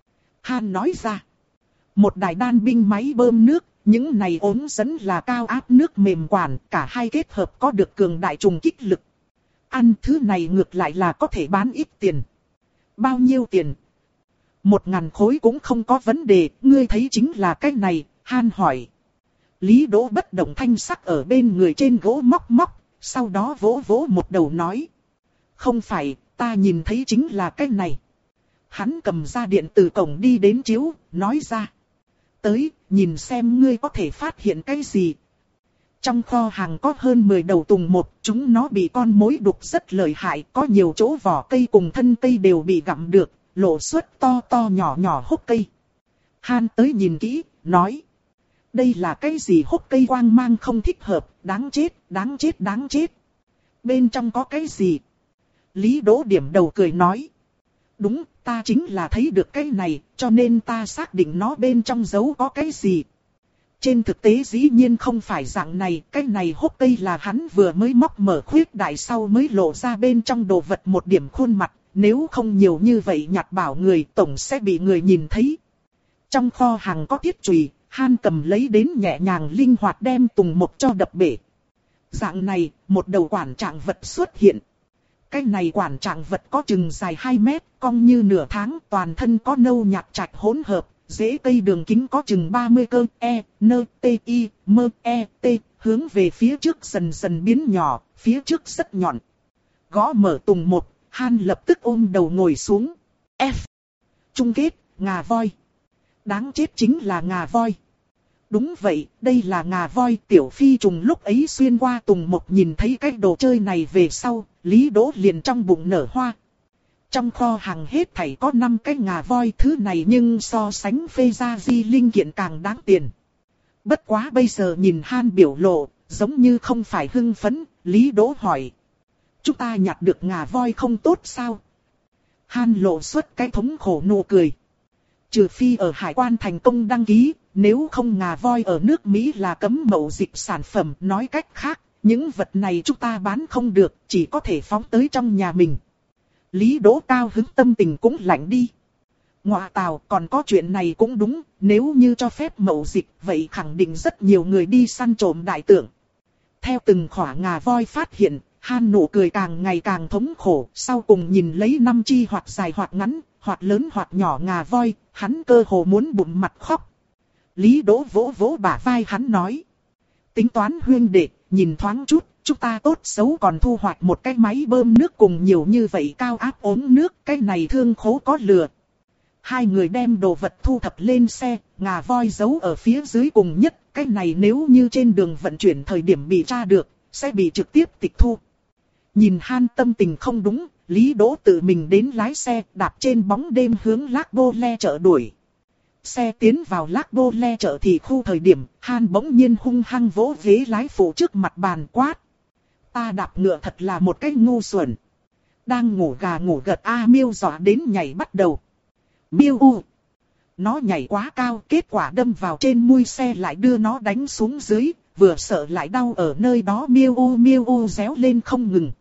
[SPEAKER 1] Han nói ra. Một đài đan binh máy bơm nước, những này ốm dẫn là cao áp nước mềm quản, cả hai kết hợp có được cường đại trùng kích lực. Ăn thứ này ngược lại là có thể bán ít tiền. Bao nhiêu tiền? Một ngàn khối cũng không có vấn đề, ngươi thấy chính là cái này, Han hỏi. Lý Đỗ bất động thanh sắc ở bên người trên gỗ móc móc, sau đó vỗ vỗ một đầu nói. Không phải, ta nhìn thấy chính là cái này. Hắn cầm ra điện từ cổng đi đến chiếu, nói ra. Tới, nhìn xem ngươi có thể phát hiện cái gì. Trong kho hàng có hơn mười đầu tùng một, chúng nó bị con mối đục rất lợi hại, có nhiều chỗ vỏ cây cùng thân cây đều bị gặm được, lộ xuất to to nhỏ nhỏ hốc cây. Han tới nhìn kỹ, nói. Đây là cái gì hốc cây quang mang không thích hợp, đáng chết, đáng chết, đáng chết. Bên trong có cái gì? Lý Đỗ điểm đầu cười nói. Đúng, ta chính là thấy được cái này, cho nên ta xác định nó bên trong giấu có cái gì. Trên thực tế dĩ nhiên không phải dạng này, cái này hốc cây là hắn vừa mới móc mở khuyết đại sau mới lộ ra bên trong đồ vật một điểm khuôn mặt, nếu không nhiều như vậy nhặt bảo người tổng sẽ bị người nhìn thấy. Trong kho hàng có thiết chùy, Han cầm lấy đến nhẹ nhàng linh hoạt đem tùng một cho đập bể. Dạng này, một đầu quản trạng vật xuất hiện. Cái này quản trạng vật có chừng dài hai mét, cong như nửa tháng, toàn thân có nâu nhạt trạch hỗn hợp, rễ cây đường kính có chừng ba mươi cơ, e, n, t, i, m, e, t, hướng về phía trước dần dần biến nhỏ, phía trước rất nhọn. Gõ mở tùng một, Han lập tức ôm đầu ngồi xuống. F. Chung kết, ngà voi. Đáng chết chính là ngà voi. Đúng vậy, đây là ngà voi. Tiểu Phi trùng lúc ấy xuyên qua tùng một nhìn thấy cái đồ chơi này về sau, Lý Đỗ liền trong bụng nở hoa. Trong kho hàng hết thảy có năm cái ngà voi, thứ này nhưng so sánh phê gia di linh kiện càng đáng tiền. Bất quá bây giờ nhìn Han biểu lộ, giống như không phải hưng phấn, Lý Đỗ hỏi. Chúng ta nhặt được ngà voi không tốt sao? Han lộ xuất cái thống khổ nụ cười. Trừ phi ở hải quan thành công đăng ký, nếu không ngà voi ở nước Mỹ là cấm mậu dịch sản phẩm. Nói cách khác, những vật này chúng ta bán không được, chỉ có thể phóng tới trong nhà mình. Lý Đỗ cao hứng tâm tình cũng lạnh đi. Ngoạ tào, còn có chuyện này cũng đúng, nếu như cho phép mậu dịch, vậy khẳng định rất nhiều người đi săn trộm đại tượng. Theo từng khỏa ngà voi phát hiện, Han nụ cười càng ngày càng thống khổ, sau cùng nhìn lấy năm chi hoặc dài hoặc ngắn, hoặc lớn hoặc nhỏ ngà voi, hắn cơ hồ muốn bụng mặt khóc. Lý Đỗ vỗ vỗ bả vai hắn nói. Tính toán huyên đệ, nhìn thoáng chút, chúng ta tốt xấu còn thu hoạch một cái máy bơm nước cùng nhiều như vậy cao áp ốm nước, cái này thương khố có lừa. Hai người đem đồ vật thu thập lên xe, ngà voi giấu ở phía dưới cùng nhất, cái này nếu như trên đường vận chuyển thời điểm bị tra được, sẽ bị trực tiếp tịch thu. Nhìn Han tâm tình không đúng, Lý Đỗ tự mình đến lái xe, đạp trên bóng đêm hướng Lác Bô Le chợ đuổi. Xe tiến vào Lác Bô Le chợ thì khu thời điểm, Han bỗng nhiên hung hăng vỗ ghế lái phụ trước mặt bàn quát. Ta đạp ngựa thật là một cái ngu xuẩn. Đang ngủ gà ngủ gật A Miêu dọa đến nhảy bắt đầu. Miêu u. Nó nhảy quá cao, kết quả đâm vào trên mui xe lại đưa nó đánh xuống dưới, vừa sợ lại đau ở nơi đó. Miêu u miêu u réo lên không ngừng.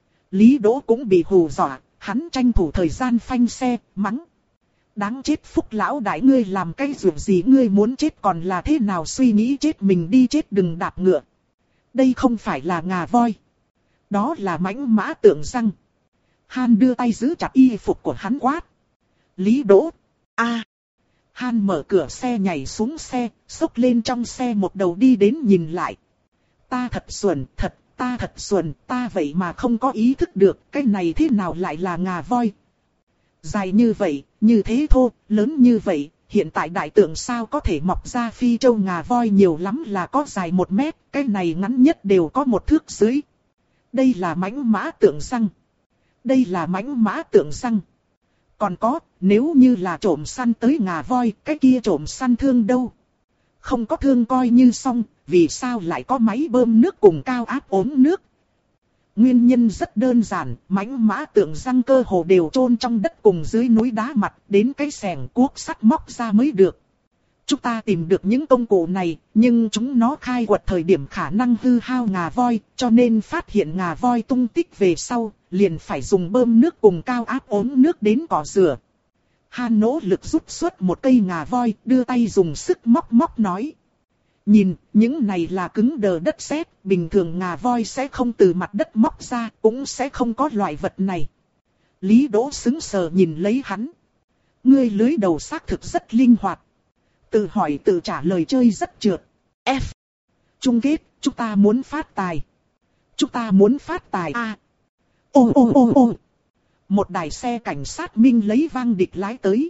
[SPEAKER 1] Lý Đỗ cũng bị hù dọa, hắn tranh thủ thời gian phanh xe, mắng. Đáng chết Phúc lão đại, ngươi làm cái dù gì, ngươi muốn chết còn là thế nào, suy nghĩ chết mình đi chết đừng đạp ngựa. Đây không phải là ngà voi. Đó là mãnh mã tượng răng. Han đưa tay giữ chặt y phục của hắn quát. Lý Đỗ. A. Han mở cửa xe nhảy xuống xe, xốc lên trong xe một đầu đi đến nhìn lại. Ta thật xuẩn, thật, ta thật xuẩn, ta vậy mà không có ý thức được, cái này thế nào lại là ngà voi. Dài như vậy, như thế thô, lớn như vậy, hiện tại đại tượng sao có thể mọc ra phi châu ngà voi nhiều lắm là có dài một mét, cái này ngắn nhất đều có một thước dưới. Đây là mãnh mã tượng răng. Đây là mãnh mã tượng răng. Còn có, nếu như là trộm săn tới ngà voi, cái kia trộm săn thương đâu? Không có thương coi như xong, vì sao lại có máy bơm nước cùng cao áp ốm nước? Nguyên nhân rất đơn giản, mãnh mã tượng răng cơ hồ đều chôn trong đất cùng dưới núi đá mặt, đến cái xẻng cuốc sắt móc ra mới được. Chúng ta tìm được những công cụ này, nhưng chúng nó khai quật thời điểm khả năng hư hao ngà voi, cho nên phát hiện ngà voi tung tích về sau, liền phải dùng bơm nước cùng cao áp ốm nước đến cọ rửa. Han nỗ lực rút xuất một cây ngà voi, đưa tay dùng sức móc móc nói. Nhìn, những này là cứng đờ đất sét, bình thường ngà voi sẽ không từ mặt đất móc ra, cũng sẽ không có loại vật này. Lý Đỗ sững sờ nhìn lấy hắn. Ngươi lưới đầu xác thực rất linh hoạt. Tự hỏi tự trả lời chơi rất trượt. F. Chung kết, chúng ta muốn phát tài. Chúng ta muốn phát tài a. À. Ô ô ô ô. Một đài xe cảnh sát minh lấy vang địch lái tới.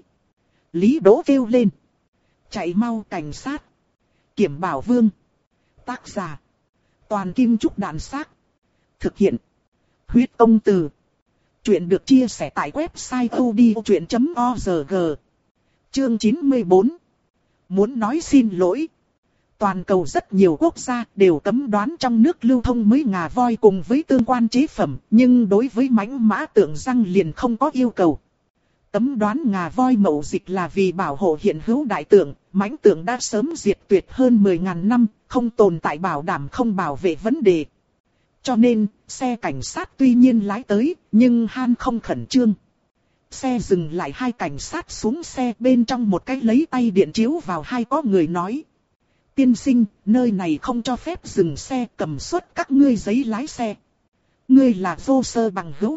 [SPEAKER 1] Lý Đỗ kêu lên. Chạy mau cảnh sát. Kiểm Bảo Vương. Tác giả. Toàn Kim Trúc Đạn Xác. Thực hiện. Huyết Công Từ. Chuyện được chia sẻ tại website odchuyện chấm org. Chương chín mươi bốn. Muốn nói xin lỗi. Toàn cầu rất nhiều quốc gia đều cấm đoán trong nước lưu thông mới ngà voi cùng với tương quan chế phẩm, nhưng đối với mãnh mã tượng răng liền không có yêu cầu. Cấm đoán ngà voi mậu dịch là vì bảo hộ hiện hữu đại tượng, mãnh tượng đã sớm diệt tuyệt hơn mười nghìn năm, không tồn tại bảo đảm không bảo vệ vấn đề. Cho nên, xe cảnh sát tuy nhiên lái tới, nhưng Han không khẩn trương. Xe dừng lại, hai cảnh sát xuống xe, bên trong một cái lấy tay điện chiếu vào hai có người nói. Tiên sinh, nơi này không cho phép dừng xe, cầm suất các ngươi giấy lái xe. Ngươi là vô sơ bằng hữu.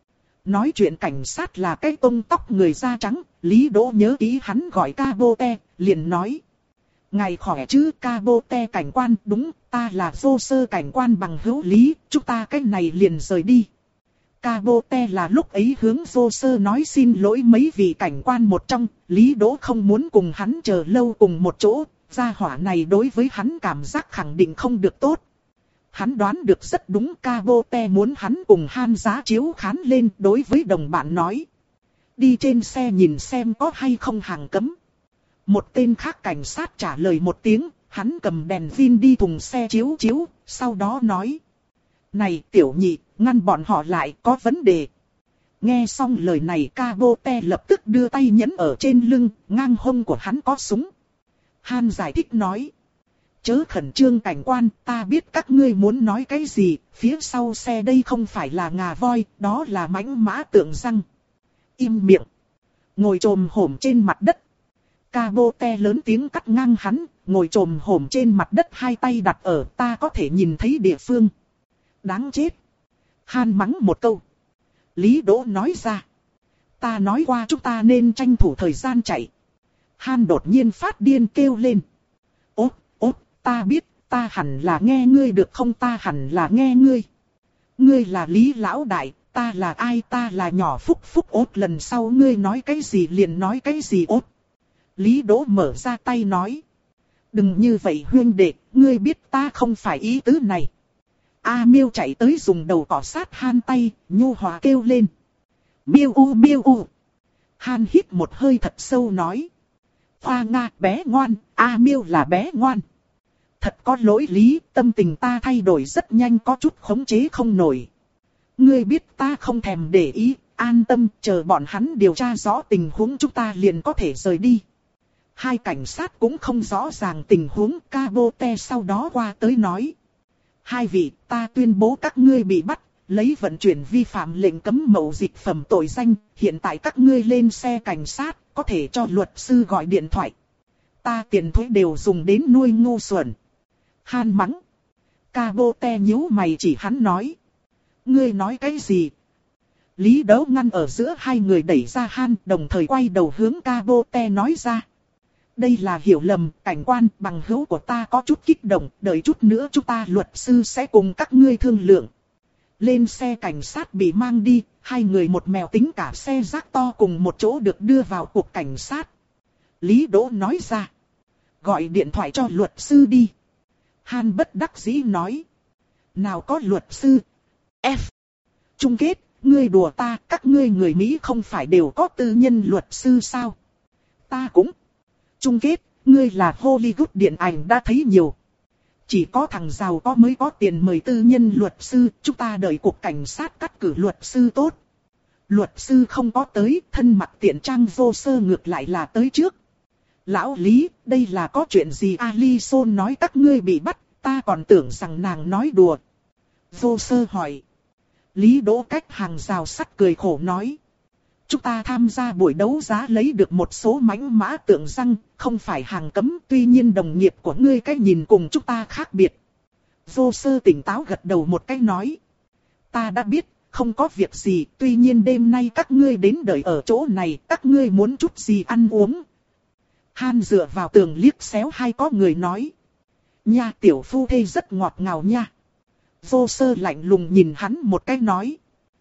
[SPEAKER 1] Nói chuyện cảnh sát là cái tông tóc người da trắng, Lý Đỗ nhớ ký hắn gọi Cabote, liền nói. Ngài khỏe chứ Cabote cảnh quan, đúng, ta là vô sơ cảnh quan bằng hữu Lý, chúng ta cái này liền rời đi. Cabote là lúc ấy hướng vô sơ nói xin lỗi mấy vị cảnh quan một trong, Lý Đỗ không muốn cùng hắn chờ lâu cùng một chỗ, gia hỏa này đối với hắn cảm giác khẳng định không được tốt. Hắn đoán được rất đúng, Cabote muốn hắn cùng Han giá chiếu khán lên, đối với đồng bạn nói. Đi trên xe nhìn xem có hay không hàng cấm. Một tên khác cảnh sát trả lời một tiếng, hắn cầm đèn pin đi thùng xe chiếu chiếu, sau đó nói. Này tiểu nhị, ngăn bọn họ lại, có vấn đề. Nghe xong lời này Cabote lập tức đưa tay nhấn ở trên lưng, ngang hông của hắn có súng. Han giải thích nói. Chớ khẩn trương cảnh quan, ta biết các ngươi muốn nói cái gì, phía sau xe đây không phải là ngà voi, đó là mãnh mã tượng răng. Im miệng. Ngồi trồm hổm trên mặt đất. Cabote lớn tiếng cắt ngang hắn, ngồi trồm hổm trên mặt đất hai tay đặt ở ta có thể nhìn thấy địa phương. Đáng chết. Han mắng một câu. Lý Đỗ nói ra. Ta nói qua chúng ta nên tranh thủ thời gian chạy. Han đột nhiên phát điên kêu lên. Ốt, ốt, ta biết, ta hẳn là nghe ngươi được không, ta hẳn là nghe ngươi. Ngươi là Lý Lão Đại, ta là ai, ta là nhỏ Phúc Phúc ốt, lần sau ngươi nói cái gì liền nói cái gì ốt. Lý Đỗ mở ra tay nói. Đừng như vậy huynh đệ, ngươi biết ta không phải ý tứ này. A Miêu chạy tới dùng đầu cọ sát Han tay, nhu hòa kêu lên. Miêu u miêu u. Han hít một hơi thật sâu nói. Hoa Nga bé ngoan, A Miêu là bé ngoan. Thật có lỗi Lý, tâm tình ta thay đổi rất nhanh, có chút khống chế không nổi. Ngươi biết ta không thèm để ý, an tâm, chờ bọn hắn điều tra rõ tình huống chúng ta liền có thể rời đi. Hai cảnh sát cũng không rõ ràng tình huống, Cabote sau đó qua tới nói. Hai vị, ta tuyên bố các ngươi bị bắt, lấy vận chuyển vi phạm lệnh cấm mậu dịch phẩm tội danh, hiện tại các ngươi lên xe cảnh sát, có thể cho luật sư gọi điện thoại. Ta tiền thuế đều dùng đến nuôi ngu xuẩn. Han mắng. Cabote nhíu mày chỉ hắn nói. Ngươi nói cái gì? Lý Đấu ngăn ở giữa hai người đẩy ra Han, đồng thời quay đầu hướng Cabote nói ra. Đây là hiểu lầm, cảnh quan, bằng hữu của ta có chút kích động, đợi chút nữa chúng ta luật sư sẽ cùng các ngươi thương lượng. Lên xe cảnh sát bị mang đi, hai người một mèo tính cả xe rác to cùng một chỗ được đưa vào cục cảnh sát. Lý Đỗ nói ra. Gọi điện thoại cho luật sư đi. Han bất đắc dĩ nói. Nào có luật sư. F. Chung kết, ngươi đùa ta, các ngươi người Mỹ không phải đều có tư nhân luật sư sao? Ta cũng. Chung kết, ngươi là Hollywood điện ảnh đã thấy nhiều. Chỉ có thằng giàu có mới có tiền mời tư nhân luật sư, chúng ta đợi cục cảnh sát cắt cử luật sư tốt. Luật sư không có tới, thân mặc tiện trang vô sơ ngược lại là tới trước. Lão Lý, đây là có chuyện gì? Alison nói các ngươi bị bắt, ta còn tưởng rằng nàng nói đùa. Vô sơ hỏi. Lý Đỗ cách hàng rào sắt cười khổ nói. Chúng ta tham gia buổi đấu giá lấy được một số mãnh mã tượng răng, không phải hàng cấm, tuy nhiên đồng nghiệp của ngươi cái nhìn cùng chúng ta khác biệt. Vô sơ tỉnh táo gật đầu một cái nói. Ta đã biết, không có việc gì, tuy nhiên đêm nay các ngươi đến đợi ở chỗ này, các ngươi muốn chút gì ăn uống. Han dựa vào tường liếc xéo hai có người nói. Nha tiểu phu thê rất ngọt ngào nha. Vô sơ lạnh lùng nhìn hắn một cái nói.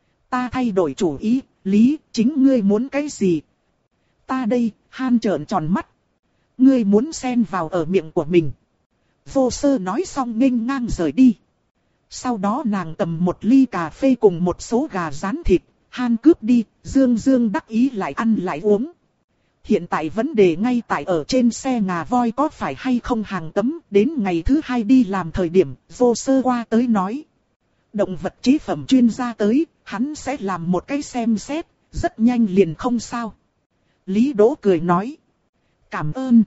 [SPEAKER 1] Ta thay đổi chủ ý, Lý, chính ngươi muốn cái gì? Ta đây, Han trợn tròn mắt. Ngươi muốn xen vào ở miệng của mình. Vô sơ nói xong nghênh ngang rời đi. Sau đó nàng cầm một ly cà phê cùng một số gà rán thịt, Han cướp đi, dương dương đắc ý lại ăn lại uống. Hiện tại vấn đề ngay tại ở trên xe ngà voi có phải hay không hàng cấm, đến ngày thứ hai đi làm thời điểm, vô sơ qua tới nói. Động vật chế phẩm chuyên gia tới, hắn sẽ làm một cái xem xét, rất nhanh liền không sao. Lý Đỗ cười nói. Cảm ơn.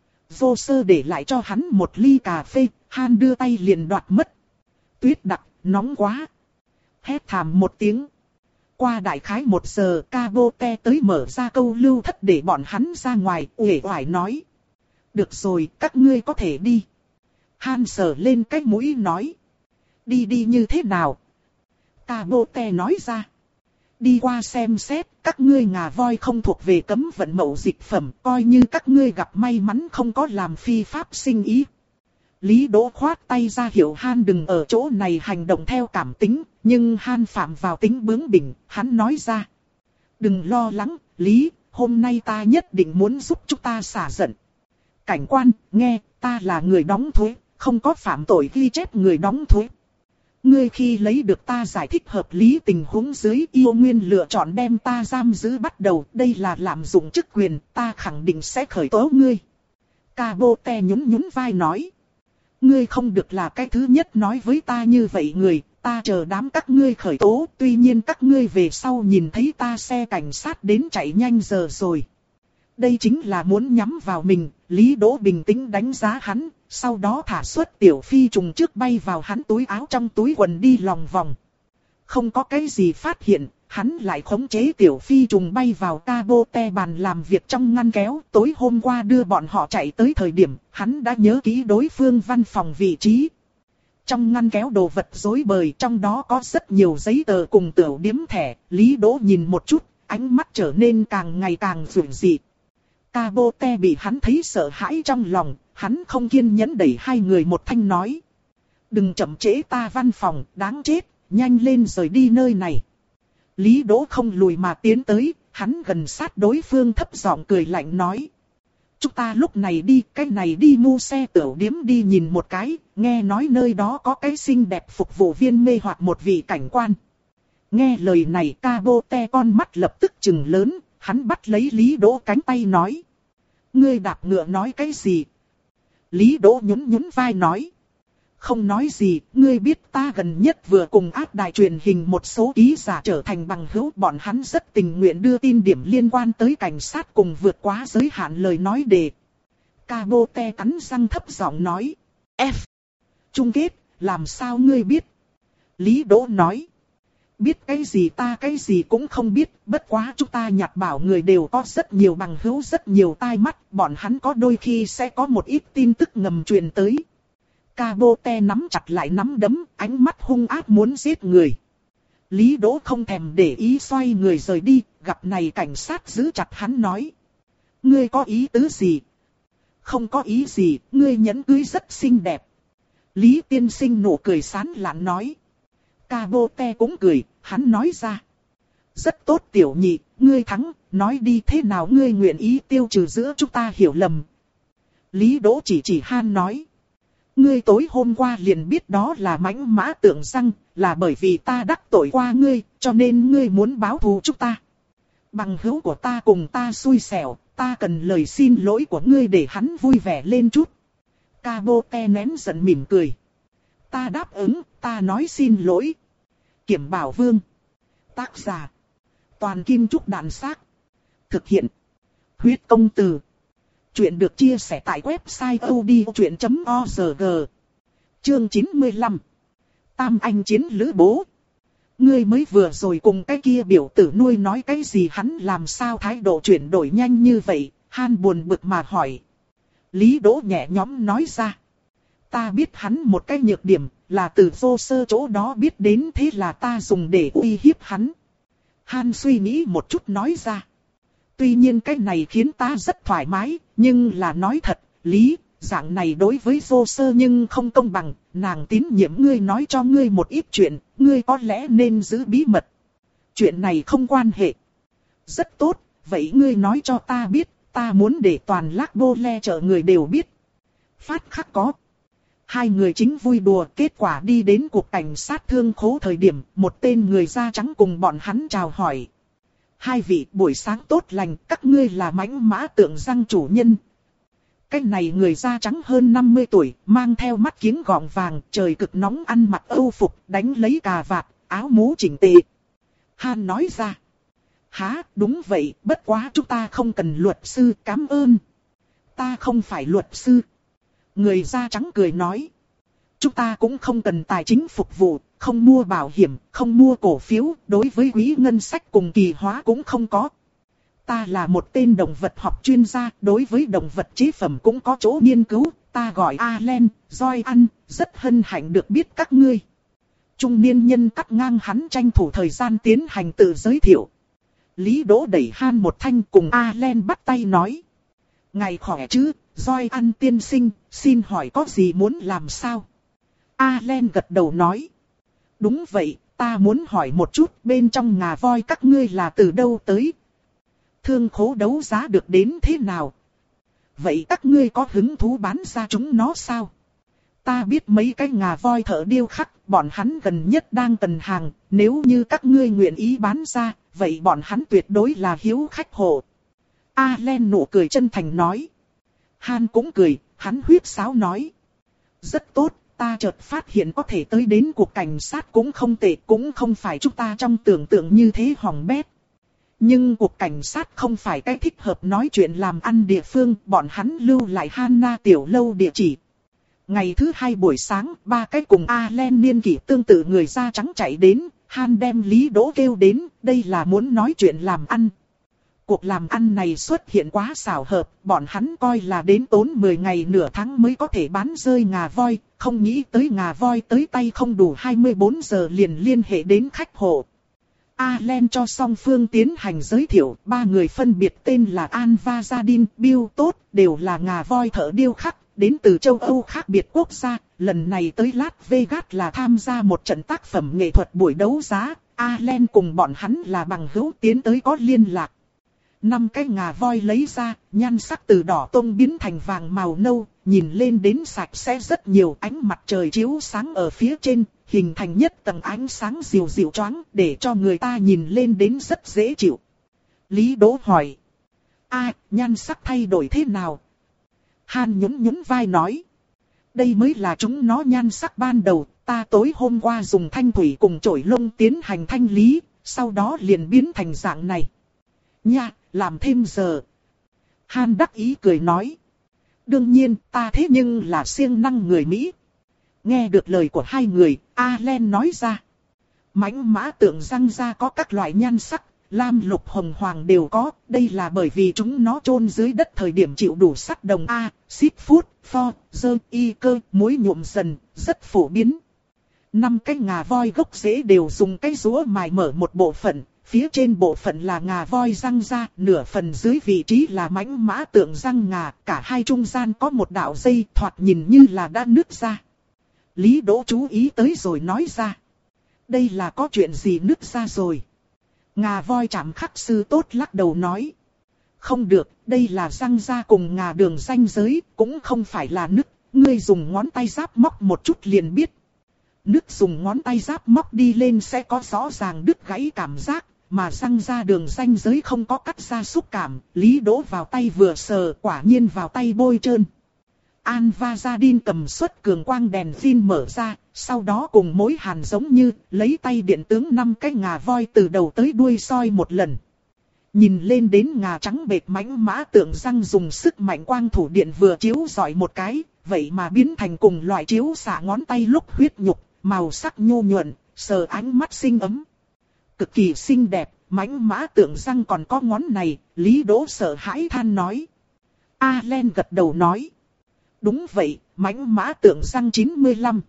[SPEAKER 1] Vô sơ để lại cho hắn một ly cà phê, Han đưa tay liền đoạt mất. Tuyết đặc, nóng quá. Hét thảm một tiếng. Qua đại khái một giờ, Cabote tới mở ra câu lưu thất để bọn hắn ra ngoài, uể oải nói. Được rồi, các ngươi có thể đi. Han sờ lên cái mũi nói. Đi đi như thế nào? Cabote nói ra. Đi qua xem xét, các ngươi ngà voi không thuộc về cấm vận mậu dịch phẩm, coi như các ngươi gặp may mắn không có làm phi pháp sinh ý. Lý Đỗ khoát tay ra hiệu Han đừng ở chỗ này hành động theo cảm tính, nhưng Han phạm vào tính bướng bỉnh, hắn nói ra. Đừng lo lắng, Lý, hôm nay ta nhất định muốn giúp chúng ta xả giận. Cảnh quan, nghe, ta là người đóng thuế, không có phạm tội ghi chép người đóng thuế. Ngươi khi lấy được ta giải thích hợp lý tình huống dưới yêu nguyên lựa chọn đem ta giam giữ bắt đầu, đây là lạm dụng chức quyền, ta khẳng định sẽ khởi tố ngươi. Cabote nhún nhún vai nói. Ngươi không được là cái thứ nhất nói với ta như vậy người, ta chờ đám các ngươi khởi tố, tuy nhiên các ngươi về sau nhìn thấy ta xe cảnh sát đến chạy nhanh giờ rồi. Đây chính là muốn nhắm vào mình, Lý Đỗ bình tĩnh đánh giá hắn, sau đó thả xuất tiểu phi trùng trước bay vào hắn túi áo trong túi quần đi lòng vòng. Không có cái gì phát hiện, hắn lại khống chế tiểu phi trùng bay vào Cabote bàn làm việc trong ngăn kéo. Tối hôm qua đưa bọn họ chạy tới thời điểm, hắn đã nhớ kỹ đối phương văn phòng vị trí. Trong ngăn kéo đồ vật rối bời, trong đó có rất nhiều giấy tờ cùng tiểu điếm thẻ. Lý Đỗ nhìn một chút, ánh mắt trở nên càng ngày càng rụi dị. Cabote bị hắn thấy sợ hãi trong lòng, hắn không kiên nhẫn đẩy hai người một thanh nói. Đừng chậm trễ ta văn phòng, đáng chết, nhanh lên rời đi nơi này. Lý Đỗ không lùi mà tiến tới, hắn gần sát đối phương thấp giọng cười lạnh nói. Chúng ta lúc này đi, cái này đi mua xe tiểu điếm đi nhìn một cái, nghe nói nơi đó có cái xinh đẹp phục vụ viên mê hoặc một vị cảnh quan. Nghe lời này Cabote con mắt lập tức trừng lớn, hắn bắt lấy Lý Đỗ cánh tay nói. Ngươi đạp ngựa nói cái gì? Lý Đỗ nhún nhún vai nói. Không nói gì, ngươi biết ta gần nhất vừa cùng áp đài truyền hình một số ký giả trở thành bằng hữu, bọn hắn rất tình nguyện đưa tin điểm liên quan tới cảnh sát cùng vượt quá giới hạn lời nói đề. Cabote cắn răng thấp giọng nói. F. Chung kết, làm sao ngươi biết? Lý Đỗ nói. Biết cái gì ta cái gì cũng không biết, bất quá chúng ta nhặt bảo người đều có rất nhiều bằng hữu rất nhiều tai mắt, bọn hắn có đôi khi sẽ có một ít tin tức ngầm truyền tới. Cabote nắm chặt lại nắm đấm, ánh mắt hung ác muốn giết người. Lý Đỗ không thèm để ý xoay người rời đi, gặp này cảnh sát giữ chặt hắn nói. Ngươi có ý tứ gì? Không có ý gì, ngươi nhẫn cưới rất xinh đẹp. Lý tiên sinh nụ cười sán lạn nói. Cabote cũng cười, hắn nói ra. Rất tốt tiểu nhị, ngươi thắng, nói đi thế nào ngươi nguyện ý tiêu trừ giữa chúng ta hiểu lầm. Lý Đỗ chỉ chỉ Han nói. Ngươi tối hôm qua liền biết đó là mãnh mã tượng răng, là bởi vì ta đắc tội qua ngươi, cho nên ngươi muốn báo thù chúng ta. Bằng hữu của ta cùng ta xui xẻo, ta cần lời xin lỗi của ngươi để hắn vui vẻ lên chút. Cabote nén giận mỉm cười. Ta đáp ứng, ta nói xin lỗi. Kiểm Bảo Vương. Tác giả. Toàn Kim Trúc Đạn Xác. Thực hiện. Huyết Công Từ. Chuyện được chia sẻ tại website odchuyện chấm org. Chương chín mươi lăm. Tam anh chiến lữ bố. Ngươi mới vừa rồi cùng cái kia biểu tử nuôi nói cái gì hắn làm sao thái độ chuyển đổi nhanh như vậy, Han buồn bực mà hỏi. Lý Đỗ nhẹ nhõm nói ra. Ta biết hắn một cái nhược điểm, là từ vô sơ chỗ đó biết đến thế là ta dùng để uy hiếp hắn. Han suy nghĩ một chút nói ra. Tuy nhiên cái này khiến ta rất thoải mái, nhưng là nói thật, Lý, dạng này đối với vô sơ nhưng không công bằng, nàng tín nhiệm ngươi nói cho ngươi một ít chuyện, ngươi có lẽ nên giữ bí mật. Chuyện này không quan hệ. Rất tốt, vậy ngươi nói cho ta biết, ta muốn để toàn Lác Bô Le chợ người đều biết. Phát khắc có. Hai người chính vui đùa, kết quả đi đến cục cảnh sát thương khố thời điểm, một tên người da trắng cùng bọn hắn chào hỏi. Hai vị buổi sáng tốt lành, các ngươi là mãnh mã tượng răng chủ nhân. Cái này người da trắng hơn năm mươi tuổi, mang theo mắt kiếng gọng vàng, trời cực nóng ăn mặc âu phục, đánh lấy cà vạt, áo mũ chỉnh tề. Han nói ra. Hả, đúng vậy, bất quá chúng ta không cần luật sư, cảm ơn. Ta không phải luật sư. Người da trắng cười nói. Chúng ta cũng không cần tài chính phục vụ, không mua bảo hiểm, không mua cổ phiếu, đối với quỹ ngân sách cùng kỳ hóa cũng không có. Ta là một tên động vật học chuyên gia, đối với động vật chế phẩm cũng có chỗ nghiên cứu, ta gọi Allen, Joy ăn, rất hân hạnh được biết các ngươi. Trung niên nhân cắt ngang hắn tranh thủ thời gian tiến hành tự giới thiệu. Lý Đỗ đẩy Han một thanh cùng Allen bắt tay nói. Ngài khỏe chứ, Joy ăn tiên sinh, xin hỏi có gì muốn làm sao? Allen gật đầu nói. Đúng vậy, ta muốn hỏi một chút bên trong ngà voi các ngươi là từ đâu tới? Thương khố đấu giá được đến thế nào? Vậy các ngươi có hứng thú bán ra chúng nó sao? Ta biết mấy cái ngà voi thợ điêu khắc, bọn hắn gần nhất đang cần hàng, nếu như các ngươi nguyện ý bán ra, vậy bọn hắn tuyệt đối là hiếu khách hộ. Allen nụ cười chân thành nói. Han cũng cười, hắn huyết sáo nói. Rất tốt, ta chợt phát hiện có thể tới đến cục cảnh sát cũng không tệ, cũng không phải chúng ta trong tưởng tượng như thế hỏng bét. Nhưng cục cảnh sát không phải cái thích hợp nói chuyện làm ăn địa phương, bọn hắn lưu lại Hanna tiểu lâu địa chỉ. Ngày thứ hai buổi sáng, ba cái cùng Allen niên kỷ tương tự người da trắng chạy đến, Han đem Lý Đỗ kêu đến, đây là muốn nói chuyện làm ăn. Cuộc làm ăn này xuất hiện quá xảo hợp, bọn hắn coi là đến tốn mười ngày nửa tháng mới có thể bán rơi ngà voi, không nghĩ tới ngà voi tới tay không đủ hai mươi bốn giờ liền liên hệ đến khách hộ. Allen cho song phương tiến hành giới thiệu, ba người phân biệt tên là Anva Jardin, Bill Tốt, đều là ngà voi thợ điêu khắc, đến từ châu Âu khác biệt quốc gia, lần này tới Las Vegas là tham gia một trận tác phẩm nghệ thuật buổi đấu giá, Allen cùng bọn hắn là bằng hữu tiến tới có liên lạc. Năm cái ngà voi lấy ra, nhan sắc từ đỏ tông biến thành vàng màu nâu, nhìn lên đến sạch sẽ rất nhiều, ánh mặt trời chiếu sáng ở phía trên, hình thành nhất tầng ánh sáng dịu dịu choáng, để cho người ta nhìn lên đến rất dễ chịu. Lý Đỗ hỏi. À, nhan sắc thay đổi thế nào? Han nhún nhún vai nói. Đây mới là chúng nó nhan sắc ban đầu, ta tối hôm qua dùng thanh thủy cùng chổi lông tiến hành thanh lý, sau đó liền biến thành dạng này. Nha, làm thêm giờ. Han đắc ý cười nói. Đương nhiên, ta thế nhưng là siêng năng người Mỹ. Nghe được lời của hai người, Allen nói ra. Mãnh mã tượng răng ra có các loại nhan sắc, lam lục hồng hoàng đều có. Đây là bởi vì chúng nó chôn dưới đất thời điểm chịu đủ sắt đồng A, xít phút, pho, dơ, y cơ, muối nhuộm dần, rất phổ biến. Năm cái ngà voi gốc rễ đều dùng cái rũa mài mở một bộ phận. Phía trên bộ phận là ngà voi răng ra, nửa phần dưới vị trí là mãnh mã tượng răng ngà, cả hai trung gian có một đạo dây thoạt nhìn như là đã nứt ra. Lý Đỗ chú ý tới rồi nói ra. Đây là có chuyện gì nứt ra rồi? Ngà voi chạm khắc sư tốt lắc đầu nói. Không được, đây là răng ra cùng ngà đường ranh giới, cũng không phải là nứt. Ngươi dùng ngón tay giáp móc một chút liền biết. Nứt dùng ngón tay giáp móc đi lên sẽ có rõ ràng đứt gãy cảm giác. Mà răng ra đường ranh giới không có cắt ra xúc cảm. Lý Đỗ vào tay vừa sờ, quả nhiên vào tay bôi trơn. Anvazadin cầm suất cường quang đèn pin mở ra, sau đó cùng mối hàn giống như, lấy tay điện tướng năm cái ngà voi từ đầu tới đuôi soi một lần. Nhìn lên đến ngà trắng bệt mãnh mã tượng răng dùng sức mạnh quang thủ điện vừa chiếu rọi một cái, vậy mà biến thành cùng loại chiếu xạ ngón tay lúc huyết nhục, màu sắc nhô nhuận, sờ ánh mắt xinh ấm. Cực kỳ xinh đẹp, mãnh mã tượng răng còn có ngón này, Lý Đỗ sợ hãi than nói. Alan gật đầu nói. Đúng vậy, mãnh mã tượng răng chín mươi lăm.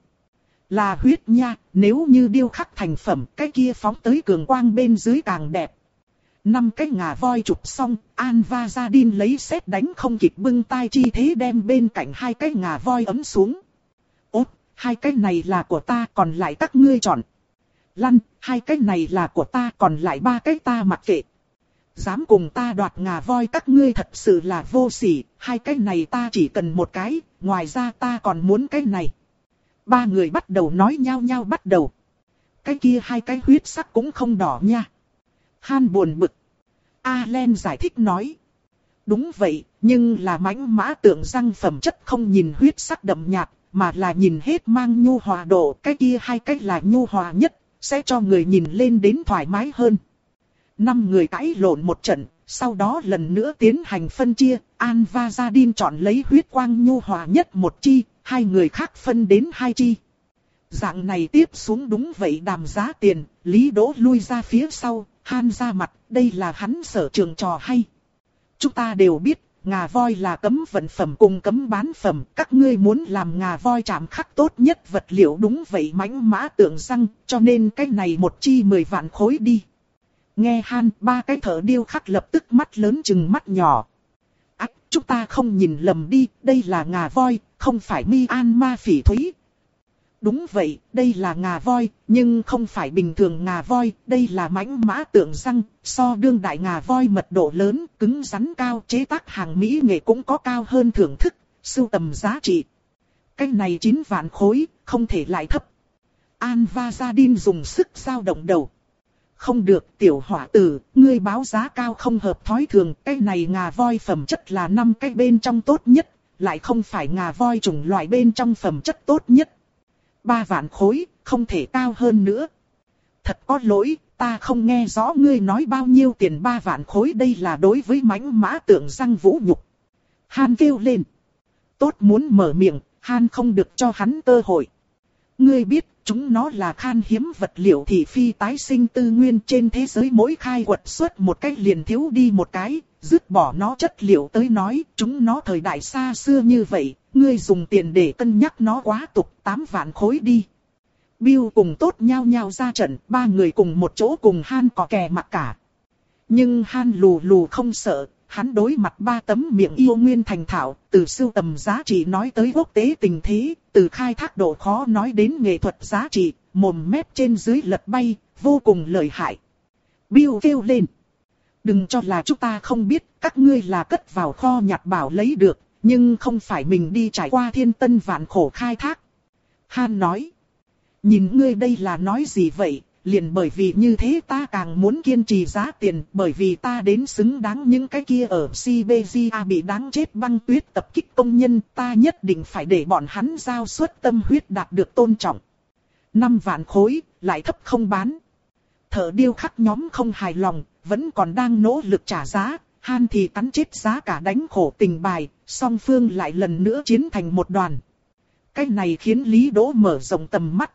[SPEAKER 1] Là huyết nha, nếu như điêu khắc thành phẩm, cái kia phóng tới cường quang bên dưới càng đẹp. Năm cái ngà voi chụp xong, Anvazadin lấy sét đánh không kịp bưng tay chi thế đem bên cạnh hai cái ngà voi ấm xuống. Ốt, hai cái này là của ta, còn lại các ngươi chọn. Lăn, hai cái này là của ta, còn lại ba cái ta mặc kệ. Dám cùng ta đoạt ngà voi các ngươi thật sự là vô sỉ, hai cái này ta chỉ cần một cái, ngoài ra ta còn muốn cái này. Ba người bắt đầu nói nhau nhau bắt đầu. Cái kia hai cái huyết sắc cũng không đỏ nha. Han buồn bực. Alan giải thích nói. Đúng vậy, nhưng là mãnh mã tượng răng phẩm chất không nhìn huyết sắc đậm nhạt, mà là nhìn hết mang nhu hòa độ. Cái kia hai cái là nhu hòa nhất, sẽ cho người nhìn lên đến thoải mái hơn. Năm người cãi lộn một trận, sau đó lần nữa tiến hành phân chia. Anvazadin chọn lấy huyết quang nhu hòa nhất một chi, hai người khác phân đến hai chi. Dạng này tiếp xuống đúng vậy đàm giá tiền, Lý Đỗ lui ra phía sau, Han ra mặt, đây là hắn sở trường trò hay. Chúng ta đều biết, ngà voi là cấm vận phẩm cùng cấm bán phẩm, các ngươi muốn làm ngà voi chạm khắc tốt nhất vật liệu đúng vậy mãnh mã tượng răng, cho nên cái này một chi mười vạn khối đi. Nghe Han, ba cái thợ điêu khắc lập tức mắt lớn chừng mắt nhỏ. Ách, chúng ta không nhìn lầm đi, đây là ngà voi, không phải Myanmar phỉ thúy. Đúng vậy, đây là ngà voi, nhưng không phải bình thường ngà voi, đây là mãnh mã tượng răng, so đương đại ngà voi mật độ lớn, cứng rắn cao, chế tác hàng mỹ nghệ cũng có cao hơn thưởng thức, sưu tầm giá trị. Cái này chín vạn khối, không thể lại thấp. Anvazadin dùng sức dao động đầu. Không được, tiểu hỏa tử, ngươi báo giá cao không hợp thói thường, cái này ngà voi phẩm chất là năm cái bên trong tốt nhất, lại không phải ngà voi chủng loại bên trong phẩm chất tốt nhất. Ba vạn khối, không thể cao hơn nữa. Thật có lỗi, ta không nghe rõ ngươi nói bao nhiêu tiền ba vạn khối, đây là đối với mãnh mã tượng răng vũ nhục. Han kêu lên. Tốt muốn mở miệng, Han không được cho hắn cơ hội. Ngươi biết, chúng nó là khan hiếm vật liệu thị phi tái sinh tư nguyên trên thế giới, mỗi khai quật xuất một cách liền thiếu đi một cái, dứt bỏ nó chất liệu tới nói, chúng nó thời đại xa xưa như vậy, ngươi dùng tiền để cân nhắc nó quá tục, tám vạn khối đi. Bill cùng tốt nhau nhau ra trận, ba người cùng một chỗ cùng Han cò kè mặc cả. Nhưng Han lù lù không sợ, hắn đối mặt ba tấm miệng yêu nguyên thành thạo, từ sưu tầm giá trị nói tới quốc tế tình thế, từ khai thác độ khó nói đến nghệ thuật giá trị, mồm mép trên dưới lật bay, vô cùng lợi hại. Bill kêu lên. Đừng cho là chúng ta không biết, các ngươi là cất vào kho nhặt bảo lấy được, nhưng không phải mình đi trải qua thiên tân vạn khổ khai thác. Han nói. Nhìn ngươi đây là nói gì vậy? Liền bởi vì như thế ta càng muốn kiên trì giá tiền, bởi vì ta đến xứng đáng những cái kia ở Siberia bị đáng chết băng tuyết tập kích công nhân, ta nhất định phải để bọn hắn giao suất tâm huyết đạt được tôn trọng. Năm vạn khối, lại thấp không bán. Thợ điêu khắc nhóm không hài lòng, vẫn còn đang nỗ lực trả giá, Han thì cắn chết giá cả đánh khổ tình bài, song phương lại lần nữa chiến thành một đoàn. Cái này khiến Lý Đỗ mở rộng tầm mắt.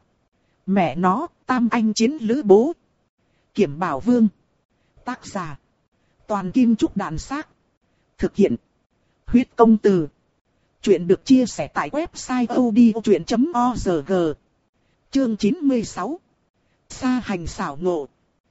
[SPEAKER 1] Mẹ nó, tam anh chiến lữ bố. Kiểm Bảo Vương. Tác giả. Toàn Kim Trúc Đàn Xác. Thực hiện. Huyết Công Từ. Chuyện được chia sẻ tại website odchuyện chấm org. Chương chín mươi sáu. Sa hành xảo ngộ.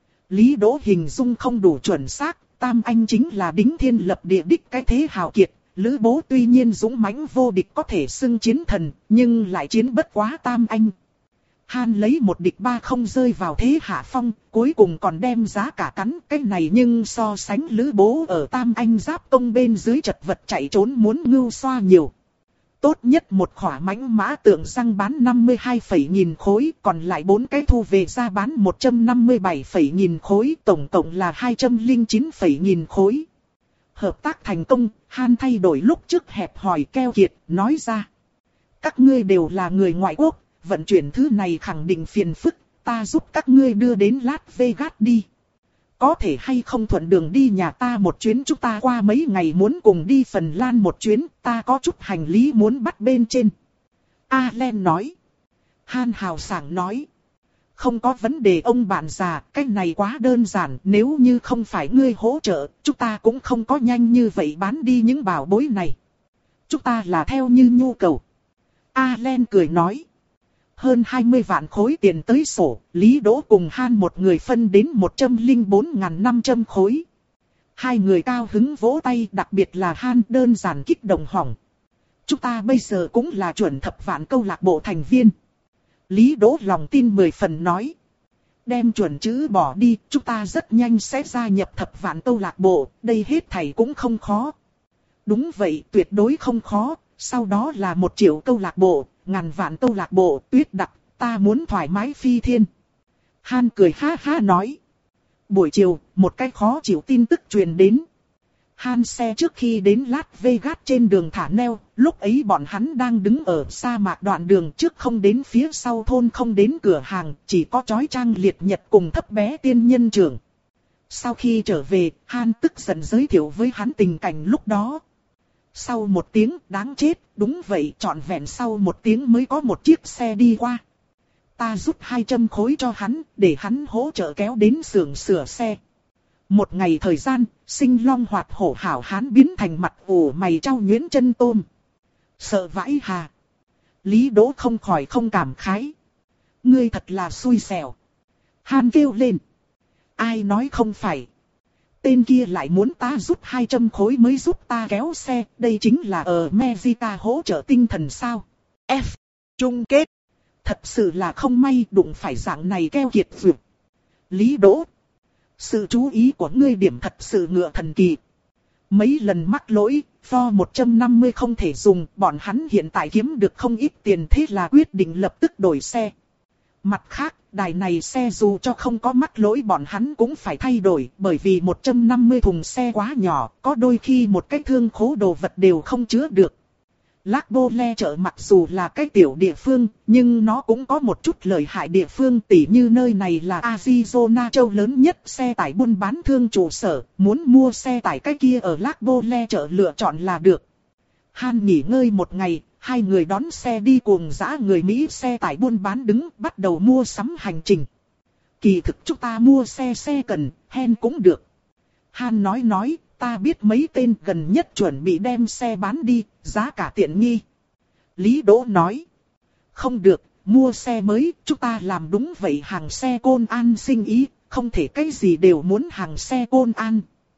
[SPEAKER 1] Lý Đỗ hình dung không đủ chuẩn xác, tam anh chính là đính thiên lập địa đích cái thế hào kiệt. Lữ bố tuy nhiên dũng mãnh vô địch có thể xưng chiến thần, nhưng lại chiến bất quá tam anh. Han lấy một địch ba không rơi vào thế hạ phong, cuối cùng còn đem giá cả cắn cái này, nhưng so sánh Lữ Bố ở Tam Anh Giáp Tông bên dưới chật vật chạy trốn muốn ngưu xoa nhiều. Tốt nhất một khỏa mãnh mã tượng răng bán năm mươi hai phẩy nghìn khối, còn lại bốn cái thu về ra bán một trăm năm mươi bảy phẩy nghìn khối, tổng cộng là hai trăm lẻ chín phẩy nghìn khối. Hợp tác thành công, Han thay đổi lúc trước hẹp hòi keo kiệt, nói ra. Các ngươi đều là người ngoại quốc, vận chuyển thứ này khẳng định phiền phức, ta giúp các ngươi đưa đến Las Vegas đi. Có thể hay không thuận đường đi nhà ta một chuyến, chúng ta qua mấy ngày muốn cùng đi Phần Lan một chuyến, ta có chút hành lý muốn bắt bên trên. Allen nói. Han hào sảng nói. Không có vấn đề ông bạn già, cái này quá đơn giản, nếu như không phải ngươi hỗ trợ, chúng ta cũng không có nhanh như vậy bán đi những bảo bối này. Chúng ta là theo như nhu cầu. Allen cười nói. Hơn hai mươi vạn khối tiền tới sổ, Lý Đỗ cùng Han một người phân đến một trăm lẻ bốn nghìn năm trăm khối. Hai người cao hứng vỗ tay, đặc biệt là Han đơn giản kích động hỏng. Chúng ta bây giờ cũng là chuẩn thập vạn câu lạc bộ thành viên. Lý Đỗ lòng tin mười phần nói. Đem chuẩn chữ bỏ đi, chúng ta rất nhanh sẽ gia nhập thập vạn câu lạc bộ, đây hết thảy cũng không khó. Đúng vậy, tuyệt đối không khó, sau đó là một triệu câu lạc bộ, ngàn vạn câu lạc bộ, tuyết đặc, ta muốn thoải mái phi thiên. Han cười ha ha nói. Buổi chiều, một cái khó chịu tin tức truyền đến. Han xe trước khi đến Las Vegas trên đường thả neo, lúc ấy bọn hắn đang đứng ở sa mạc đoạn đường, trước không đến phía sau thôn không đến cửa hàng, chỉ có chói chang liệt nhật cùng thấp bé tiên nhân trưởng. Sau khi trở về, Han tức giận giới thiệu với hắn tình cảnh lúc đó. Sau một tiếng, đáng chết, đúng vậy, trọn vẹn sau một tiếng mới có một chiếc xe đi qua. Ta rút hai trăm khối cho hắn, để hắn hỗ trợ kéo đến xưởng sửa xe. Một ngày thời gian, Sinh Long Hoạt Hổ hảo hán biến thành mặt ủ mày trao nhuyễn chân tôm. Sợ vãi hà. Lý Đỗ không khỏi không cảm khái. Ngươi thật là xui xẻo. Han kêu lên. Ai nói không phải. Tên kia lại muốn ta rút hai trăm khối mới giúp ta kéo xe, đây chính là ở America hỗ trợ tinh thần sao. F. Chung kết. Thật sự là không may đụng phải dạng này keo kiệt dược. Lý Đỗ. Sự chú ý của ngươi điểm thật sự ngựa thần kỳ. Mấy lần mắc lỗi, Ford một trăm năm mươi không thể dùng, bọn hắn hiện tại kiếm được không ít tiền, thế là quyết định lập tức đổi xe. Mặt khác, đài này xe dù cho không có mắc lỗi bọn hắn cũng phải thay đổi, bởi vì một trăm năm mươi thùng xe quá nhỏ, có đôi khi một cái thương khố đồ vật đều không chứa được. Lac Bole chợ mặc dù là cái tiểu địa phương, nhưng nó cũng có một chút lợi hại địa phương, tỉ như nơi này là Arizona châu lớn nhất xe tải buôn bán thương trụ sở, muốn mua xe tải cái kia ở Lac Bole chợ lựa chọn là được. Han nghỉ ngơi một ngày, hai người đón xe đi cuồng dã người Mỹ xe tải buôn bán đứng, bắt đầu mua sắm hành trình. Kỳ thực chúng ta mua xe xe cần, hen cũng được. Han nói nói. Ta biết mấy tên gần nhất chuẩn bị đem xe bán đi, giá cả tiện nghi. Lý Đỗ nói. Không được, mua xe mới, chúng ta làm đúng vậy, hàng xe Côn An sinh ý, không thể cái gì đều muốn hàng xe Côn An.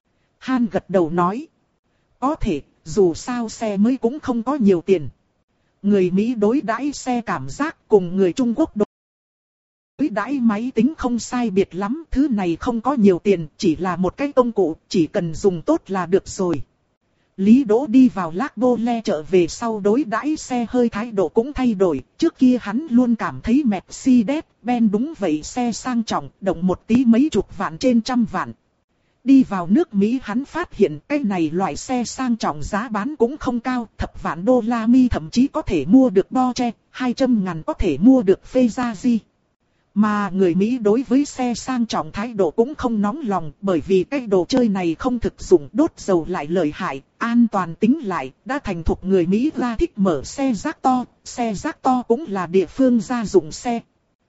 [SPEAKER 1] Han gật đầu nói. Có thể, dù sao xe mới cũng không có nhiều tiền. Người Mỹ đối đãi xe cảm giác cùng người Trung Quốc đối đối đãi máy tính không sai biệt lắm, thứ này không có nhiều tiền, chỉ là một cái công cụ, chỉ cần dùng tốt là được rồi. Lý Đỗ đi vào Lac Bole chợ về sau đối đãi xe hơi thái độ cũng thay đổi, trước kia hắn luôn cảm thấy Mercedes-Benz đúng vậy xe sang trọng, động một tí mấy chục vạn trên trăm vạn. Đi vào nước Mỹ hắn phát hiện cái này loại xe sang trọng giá bán cũng không cao, thập vạn đô la Mi thậm chí có thể mua được Porsche, hai trăm ngàn có thể mua được Ferrari. Mà người Mỹ đối với xe sang trọng thái độ cũng không nóng lòng, bởi vì cái đồ chơi này không thực dụng, đốt dầu lại lợi hại, an toàn tính lại, đã thành thục người Mỹ ra thích mở xe rác to, xe rác to cũng là địa phương gia dụng xe.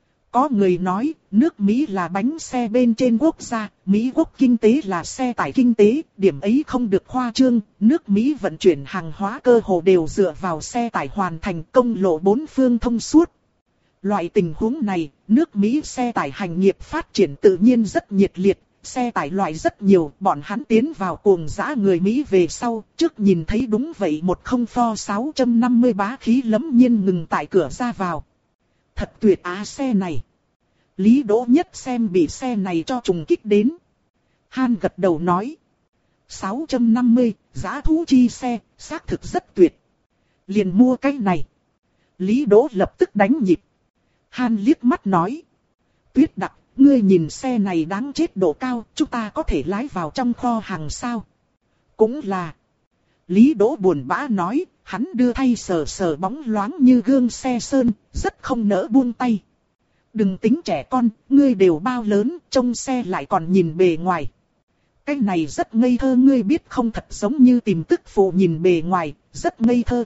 [SPEAKER 1] Có người nói, nước Mỹ là bánh xe bên trên quốc gia, Mỹ quốc kinh tế là xe tải kinh tế, điểm ấy không được khoa trương, nước Mỹ vận chuyển hàng hóa cơ hồ đều dựa vào xe tải hoàn thành, công lộ bốn phương thông suốt. Loại tình huống này, nước Mỹ xe tải hành nghiệp phát triển tự nhiên rất nhiệt liệt, xe tải loại rất nhiều, bọn hắn tiến vào cuồng dã người Mỹ về sau, trước nhìn thấy đúng vậy một không Ford sáu trăm năm mươi bá khí lẫm nhiên ngừng tại cửa ra vào. Thật tuyệt á xe này. Lý Đỗ Nhất xem bị xe này cho trùng kích đến. Han gật đầu nói. sáu trăm năm mươi, giá thú chi xe, xác thực rất tuyệt. Liền mua cái này. Lý Đỗ lập tức đánh nhịp. Han liếc mắt nói. Tuyết Đặc, ngươi nhìn xe này đáng chết độ cao, chúng ta có thể lái vào trong kho hàng sao? Cũng là. Lý Đỗ buồn bã nói, hắn đưa thay sờ sờ bóng loáng như gương xe sơn, rất không nỡ buông tay. Đừng tính trẻ con, ngươi đều bao lớn, trông xe lại còn nhìn bề ngoài. Cái này rất ngây thơ, ngươi biết không, thật giống như tìm tức phụ nhìn bề ngoài, rất ngây thơ.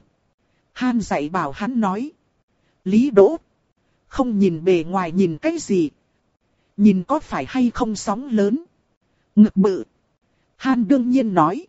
[SPEAKER 1] Han dạy bảo hắn nói. Lý Đỗ, không nhìn bề ngoài nhìn cái gì? Nhìn có phải hay không sóng lớn? Ngực bự. Han đương nhiên nói.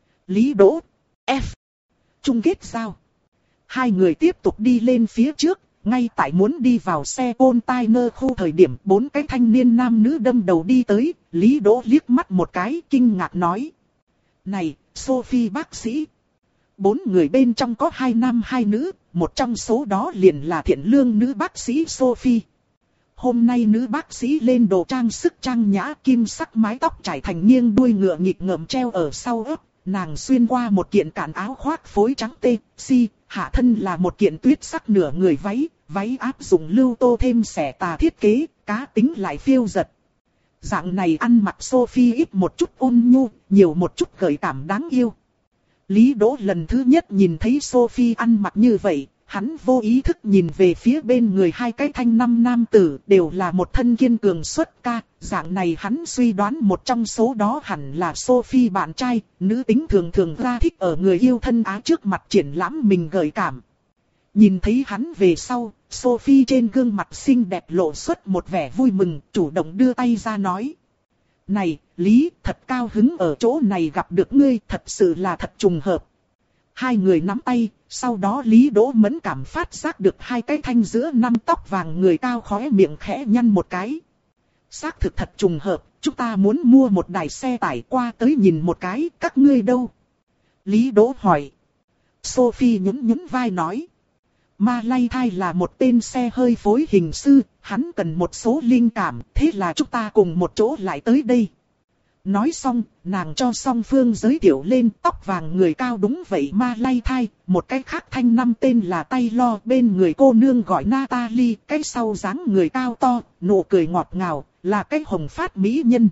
[SPEAKER 1] Lý Đỗ, F. Chung kết sao? Hai người tiếp tục đi lên phía trước. Ngay tại muốn đi vào xe container khu thời điểm bốn cái thanh niên nam nữ đâm đầu đi tới, Lý Đỗ liếc mắt một cái kinh ngạc nói. Này, Sophie bác sĩ. Bốn người bên trong có hai nam hai nữ, một trong số đó liền là thiện lương nữ bác sĩ Sophie. Hôm nay nữ bác sĩ lên đồ trang sức trang nhã, kim sắc mái tóc trải thành nghiêng, đuôi ngựa nghịch ngợm treo ở sau ớt. Nàng xuyên qua một kiện cản áo khoác phối trắng tê, si, hạ thân là một kiện tuyết sắc nửa người váy, váy áp dụng lưu tô thêm xẻ tà thiết kế, cá tính lại phiêu giật. Dạng này ăn mặc Sophie ít một chút ôn nhu, nhiều một chút gợi cảm đáng yêu. Lý Đỗ lần thứ nhất nhìn thấy Sophie ăn mặc như vậy, hắn vô ý thức nhìn về phía bên người hai cái thanh năm nam tử, đều là một thân kiên cường xuất ca. Dạng này hắn suy đoán một trong số đó hẳn là Sophie bạn trai, nữ tính thường thường ra thích ở người yêu thân ái trước mặt triển lãm mình gợi cảm. Nhìn thấy hắn về sau, Sophie trên gương mặt xinh đẹp lộ xuất một vẻ vui mừng, chủ động đưa tay ra nói. Này, Lý, thật cao hứng ở chỗ này gặp được ngươi, thật sự là thật trùng hợp. Hai người nắm tay, sau đó Lý Đỗ mẫn cảm phát giác được hai cái thanh giữa năm tóc vàng người cao khóe miệng khẽ nhăn một cái. Xác thực thật trùng hợp, chúng ta muốn mua một đài xe tải qua tới nhìn một cái, các ngươi đâu? Lý Đỗ hỏi. Sophie nhún nhún vai nói. Ma Lay Thai là một tên xe hơi phối hình sư, hắn cần một số linh cảm, thế là chúng ta cùng một chỗ lại tới đây. Nói xong, nàng cho song phương giới thiệu lên, tóc vàng người cao đúng vậy Ma Lay Thai, một cái khác thanh năm tên là Taylor, bên người cô nương gọi Natalie, cái sau dáng người cao to, nụ cười ngọt ngào, là cái hồng phát mỹ nhân.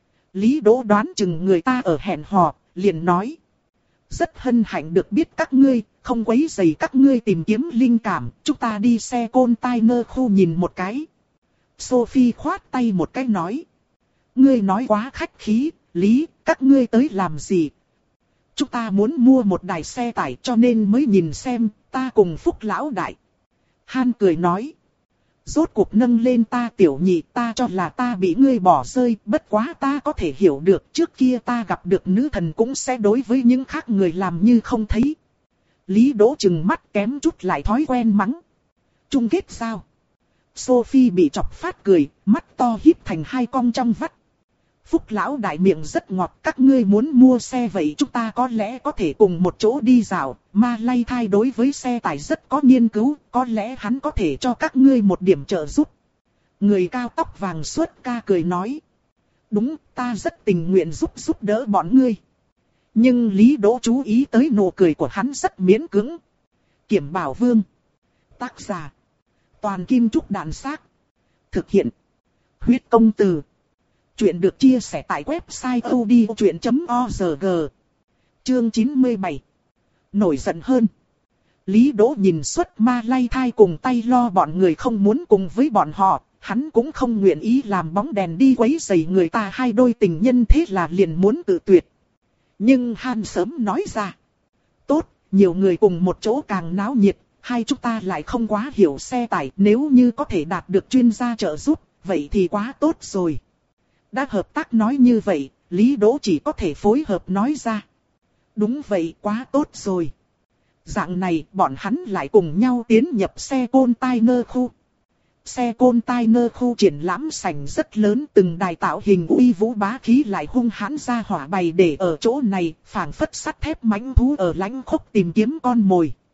[SPEAKER 1] Lý Đỗ đoán chừng người ta ở hẹn hò, liền nói. Rất hân hạnh được biết các ngươi, không quấy rầy các ngươi tìm kiếm linh cảm, chúng ta đi xe container khu nhìn một cái. Sophie khoát tay một cái nói. Ngươi nói quá khách khí, Lý, các ngươi tới làm gì? Chúng ta muốn mua một đài xe tải cho nên mới nhìn xem, ta cùng Phúc lão đại. Han cười nói. Rốt cuộc nâng lên ta tiểu nhị, ta cho là ta bị ngươi bỏ rơi, bất quá ta có thể hiểu được, trước kia ta gặp được nữ thần cũng sẽ đối với những khác người làm như không thấy. Lý Đỗ chừng mắt kém chút lại thói quen mắng. Chung kết sao? Sophie bị chọc phát cười, mắt to híp thành hai cong trong vắt. Phúc lão đại miệng rất ngọt, các ngươi muốn mua xe vậy chúng ta có lẽ có thể cùng một chỗ đi dạo. Ma Lay Thai đối với xe tải rất có nghiên cứu, có lẽ hắn có thể cho các ngươi một điểm trợ giúp. Người cao tóc vàng xuất ca cười nói. Đúng, ta rất tình nguyện giúp giúp đỡ bọn ngươi. Nhưng Lý Đỗ chú ý tới nụ cười của hắn rất miễn cưỡng. Kiểm Bảo Vương. Tác giả. Toàn Kim Trúc Đàn Xác. Thực hiện. Huyết Công Từ. Chuyện được chia sẻ tại website odchuyện chấm org. Chương chín mươi bảy. Nổi giận hơn. Lý Đỗ nhìn suốt Ma Lay Thai cùng tay lo bọn người không muốn cùng với bọn họ. Hắn cũng không nguyện ý làm bóng đèn đi quấy rầy người ta hai đôi tình nhân, thế là liền muốn tự tuyệt. Nhưng Han sớm nói ra. Tốt, nhiều người cùng một chỗ càng náo nhiệt. Hai chúng ta lại không quá hiểu xe tải. Nếu như có thể đạt được chuyên gia trợ giúp, vậy thì quá tốt rồi. Đã hợp tác nói như vậy, Lý Đỗ chỉ có thể phối hợp nói ra. Đúng vậy, quá tốt rồi. Dạng này, bọn hắn lại cùng nhau tiến nhập xe container khu. Xe container khu triển lãm sảnh rất lớn, từng đài tạo hình uy vũ bá khí lại hung hãn ra hỏa bày để ở chỗ này, phảng phất sắt thép mãnh thú ở lãnh khốc tìm kiếm con mồi.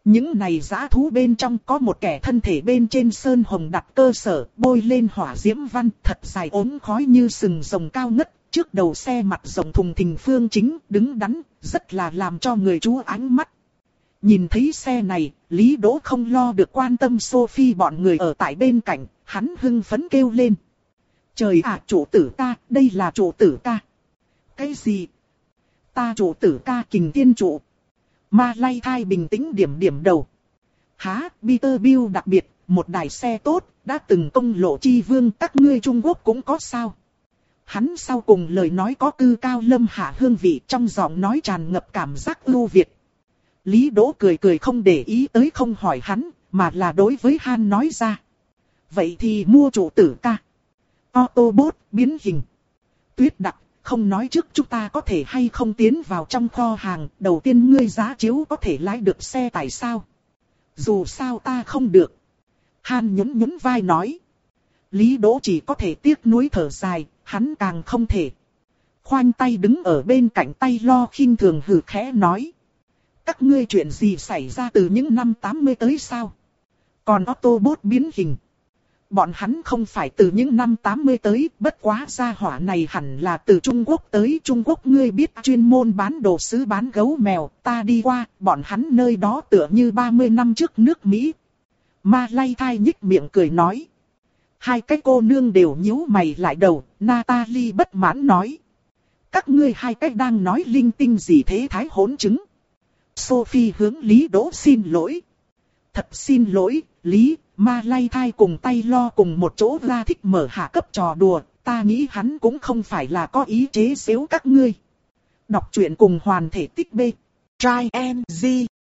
[SPEAKER 1] Những này dã thú bên trong có một kẻ thân thể bên trên sơn hồng đặt cơ sở, bôi lên hỏa diễm văn, thật dài ốm khói như sừng rồng cao ngất, trước đầu xe mặt rồng thùng thình phương chính, đứng đắn, rất là làm cho người chú ánh mắt. Nhìn thấy xe này, Lý Đỗ không lo được quan tâm Sophie bọn người ở tại bên cạnh, hắn hưng phấn kêu lên. Trời ạ, chủ tử ca, đây là chủ tử ca. Cái gì? Ta chủ tử ca Kình Tiên Trụ. Ma Lay Thai bình tĩnh điểm điểm đầu. Há, Peterbilt đặc biệt, một đài xe tốt, đã từng công lộ chi vương, các ngươi Trung Quốc cũng có sao? Hắn sau cùng lời nói có cư cao lâm hạ hương vị, trong giọng nói tràn ngập cảm giác ưu việt. Lý Đỗ cười cười không để ý tới, không hỏi hắn, mà là đối với Han nói ra. Vậy thì mua chủ tử ca. Autobot biến hình. Tuyết đặc, không nói trước chúng ta có thể hay không tiến vào trong kho hàng, đầu tiên ngươi giá chiếu có thể lái được xe tại sao? Dù sao ta không được. Han nhún nhún vai nói. Lý Đỗ chỉ có thể tiếc nuối thở dài, hắn càng không thể. Khoanh tay đứng ở bên cạnh tay lo khinh thường hừ khẽ nói. Các ngươi chuyện gì xảy ra từ những năm tám mươi tới sao? Còn Autobot biến hình. Bọn hắn không phải từ những năm tám mươi tới, bất quá gia hỏa này hẳn là từ Trung Quốc tới. Trung Quốc ngươi biết chuyên môn bán đồ sứ bán gấu mèo, ta đi qua, bọn hắn nơi đó tựa như ba mươi năm trước nước Mỹ. Ma Lay Thai nhích miệng cười nói. Hai cái cô nương đều nhíu mày lại đầu, Natalie bất mãn nói. Các ngươi hai cái đang nói linh tinh gì thế thái hỗn chứng. Sophie hướng Lý Đỗ xin lỗi. Thật xin lỗi, Lý, Ma Lay Thai cùng tay lo cùng một chỗ ra thích mở hạ cấp trò đùa, ta nghĩ hắn cũng không phải là có ý chế giễu các ngươi. Đọc truyện cùng hoàn thể tích B. Try and Z.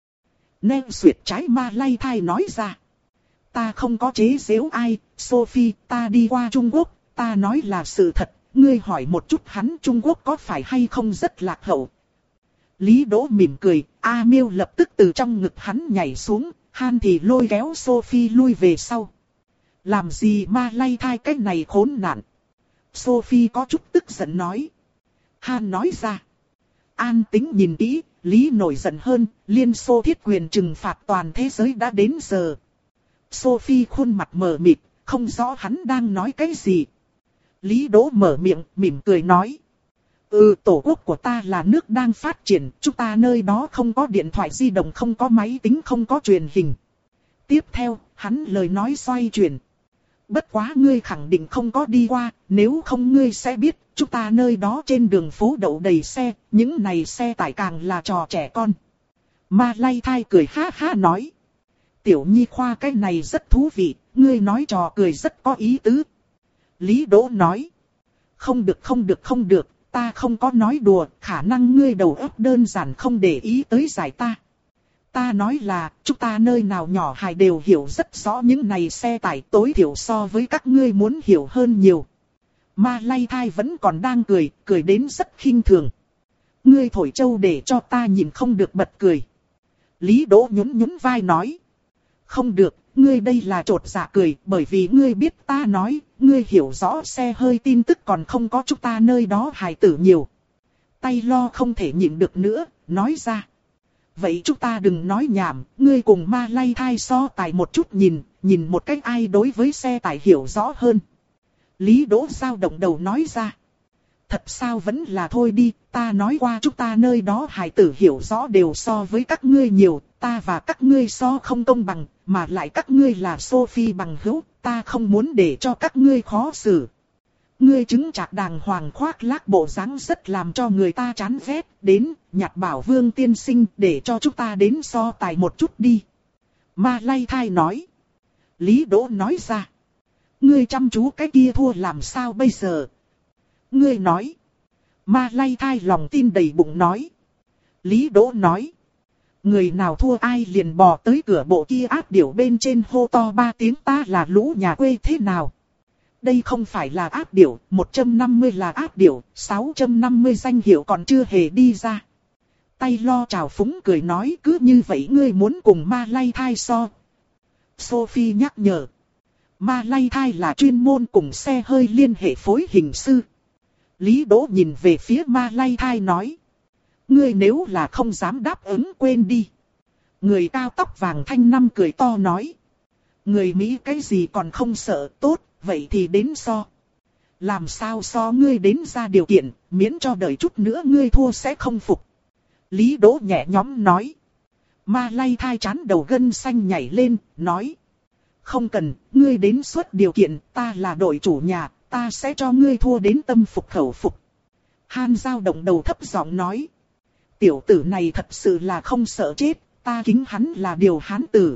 [SPEAKER 1] Nên duyệt trái Ma Lay Thai nói ra. Ta không có chế giễu ai, Sophie, ta đi qua Trung Quốc, ta nói là sự thật, ngươi hỏi một chút hắn Trung Quốc có phải hay không rất lạc hậu. Lý Đỗ mỉm cười, A Miêu lập tức từ trong ngực hắn nhảy xuống, Han thì lôi kéo Sophie lui về sau. Làm gì Ma Lay Thai cái này khốn nạn. Sophie có chút tức giận nói. Han nói ra. An tính nhìn kỹ, Lý nổi giận hơn, Liên Xô thiết quyền trừng phạt toàn thế giới đã đến giờ. Sophie khuôn mặt mờ mịt, không rõ hắn đang nói cái gì. Lý Đỗ mở miệng, mỉm cười nói. Ừ, tổ quốc của ta là nước đang phát triển, chúng ta nơi đó không có điện thoại di động, không có máy tính, không có truyền hình. Tiếp theo, hắn lời nói xoay chuyển. Bất quá ngươi khẳng định không có đi qua, nếu không ngươi sẽ biết, chúng ta nơi đó trên đường phố đậu đầy xe, những này xe tải càng là trò trẻ con. Ma Lay Thai cười ha ha nói. Tiểu Nhi khoa cái này rất thú vị, ngươi nói trò cười rất có ý tứ. Lý Đỗ nói. Không được không được không được. Ta không có nói đùa, khả năng ngươi đầu óc đơn giản không để ý tới giải ta. Ta nói là, chúng ta nơi nào nhỏ hài đều hiểu rất rõ những này xe tải tối thiểu so với các ngươi muốn hiểu hơn nhiều. Ma Lay Thai vẫn còn đang cười, cười đến rất khinh thường. Ngươi thổi châu để cho ta nhìn không được bật cười. Lý Đỗ nhún nhún vai nói. Không được, ngươi đây là trột dạ cười, bởi vì ngươi biết ta nói, ngươi hiểu rõ xe hơi tin tức còn không có chúng ta nơi đó hài tử nhiều. Tay lo không thể nhịn được nữa, nói ra. Vậy chúng ta đừng nói nhảm, ngươi cùng Ma Lay Thai so tài một chút nhìn, nhìn một cách ai đối với xe tải hiểu rõ hơn. Lý Đỗ dao động đầu nói ra. Thật sao vẫn là thôi đi, ta nói qua chúng ta nơi đó hài tử hiểu rõ đều so với các ngươi nhiều, ta và các ngươi so không công bằng, mà lại các ngươi là Sophie bằng hữu, ta không muốn để cho các ngươi khó xử. Ngươi chứng chạc đàng hoàng khoác lác bộ dáng rất làm cho người ta chán ghét, đến, nhặt bảo Vương tiên sinh để cho chúng ta đến so tài một chút đi. Ma Lay Thai nói. Lý Đỗ nói ra. Ngươi chăm chú cái kia thua làm sao bây giờ? Ngươi nói. Ma Lay Thai lòng tin đầy bụng nói. Lý Đỗ nói. Người nào thua ai liền bò tới cửa bộ kia áp điểu bên trên hô to ba tiếng ta là lũ nhà quê thế nào. Đây không phải là áp điểu, một trăm năm mươi là áp điểu, sáu trăm năm mươi danh hiệu còn chưa hề đi ra. Tay lo chào phúng cười nói cứ như vậy ngươi muốn cùng Ma Lay Thai so. Sophie nhắc nhở. Ma Lay Thai là chuyên môn cùng xe hơi liên hệ phối hình sư. Lý Đỗ nhìn về phía Ma Lay Thai nói. Ngươi nếu là không dám đáp ứng quên đi. Người cao tóc vàng thanh năm cười to nói. Người Mỹ cái gì còn không sợ, tốt, vậy thì đến so. Làm sao so ngươi đến ra điều kiện, miễn cho đợi chút nữa ngươi thua sẽ không phục. Lý Đỗ nhẹ nhõm nói. Ma Lay Thai chán đầu gân xanh nhảy lên, nói. Không cần, ngươi đến xuất điều kiện, ta là đội chủ nhà, ta sẽ cho ngươi thua đến tâm phục khẩu phục. Han Giao động đầu thấp giọng nói. Tiểu tử này thật sự là không sợ chết, ta kính hắn là điều hán tử.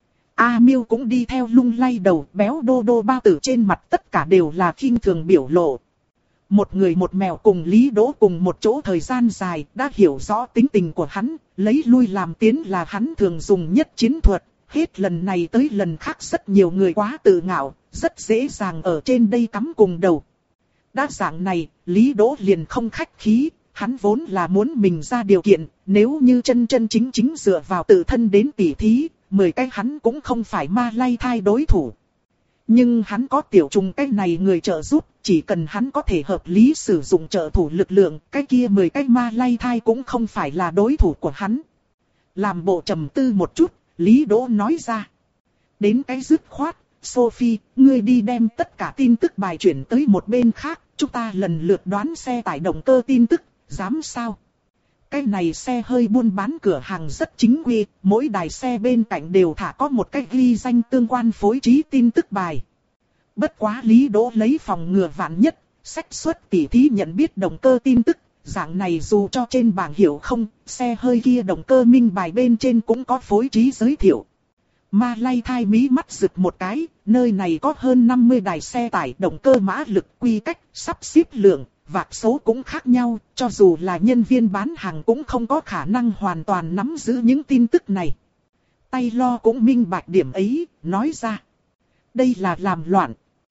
[SPEAKER 1] A Miêu cũng đi theo lung lay đầu, béo đô đô bao tử trên mặt tất cả đều là khinh thường biểu lộ. Một người một mèo cùng Lý Đỗ cùng một chỗ thời gian dài, đã hiểu rõ tính tình của hắn, lấy lui làm tiến là hắn thường dùng nhất chiến thuật. Hết lần này tới lần khác rất nhiều người quá tự ngạo, rất dễ dàng ở trên đây cắm cùng đầu. Đã dạng này, Lý Đỗ liền không khách khí, hắn vốn là muốn mình ra điều kiện, nếu như chân chân chính chính dựa vào tự thân đến tỉ thí, mười cái hắn cũng không phải Ma Lay Thai đối thủ. Nhưng hắn có tiểu trùng cái này người trợ giúp, chỉ cần hắn có thể hợp lý sử dụng trợ thủ lực lượng, cái kia mười cái Ma Lay Thai cũng không phải là đối thủ của hắn. Làm bộ trầm tư một chút, Lý Đỗ nói ra. Đến cái dứt khoát, Sophie, ngươi đi đem tất cả tin tức bài chuyển tới một bên khác, chúng ta lần lượt đoán xe tải động cơ tin tức, dám sao? Cái này xe hơi buôn bán cửa hàng rất chính quy, mỗi đài xe bên cạnh đều thả có một cái ghi danh tương quan phối trí tin tức bài. Bất quá Lý Đỗ lấy phòng ngừa vạn nhất, xác suất tỉ thí nhận biết động cơ tin tức, dạng này dù cho trên bảng hiệu không, xe hơi kia động cơ minh bài bên trên cũng có phối trí giới thiệu. Ma Lay Thai mí mắt rực một cái, nơi này có hơn năm mươi đài xe tải động cơ mã lực quy cách, sắp xếp lượng, vạc số cũng khác nhau, cho dù là nhân viên bán hàng cũng không có khả năng hoàn toàn nắm giữ những tin tức này. Tay lo cũng minh bạch điểm ấy, nói ra. Đây là làm loạn.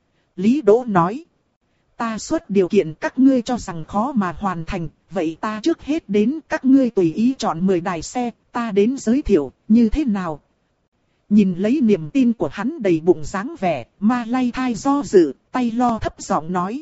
[SPEAKER 1] Lý Đỗ nói. Ta xuất điều kiện các ngươi cho rằng khó mà hoàn thành, vậy ta trước hết đến các ngươi tùy ý chọn mười đài xe, ta đến giới thiệu, như thế nào? Nhìn lấy niềm tin của hắn đầy bụng dáng vẻ, Ma Lay Thai do dự, tay lo thấp giọng nói.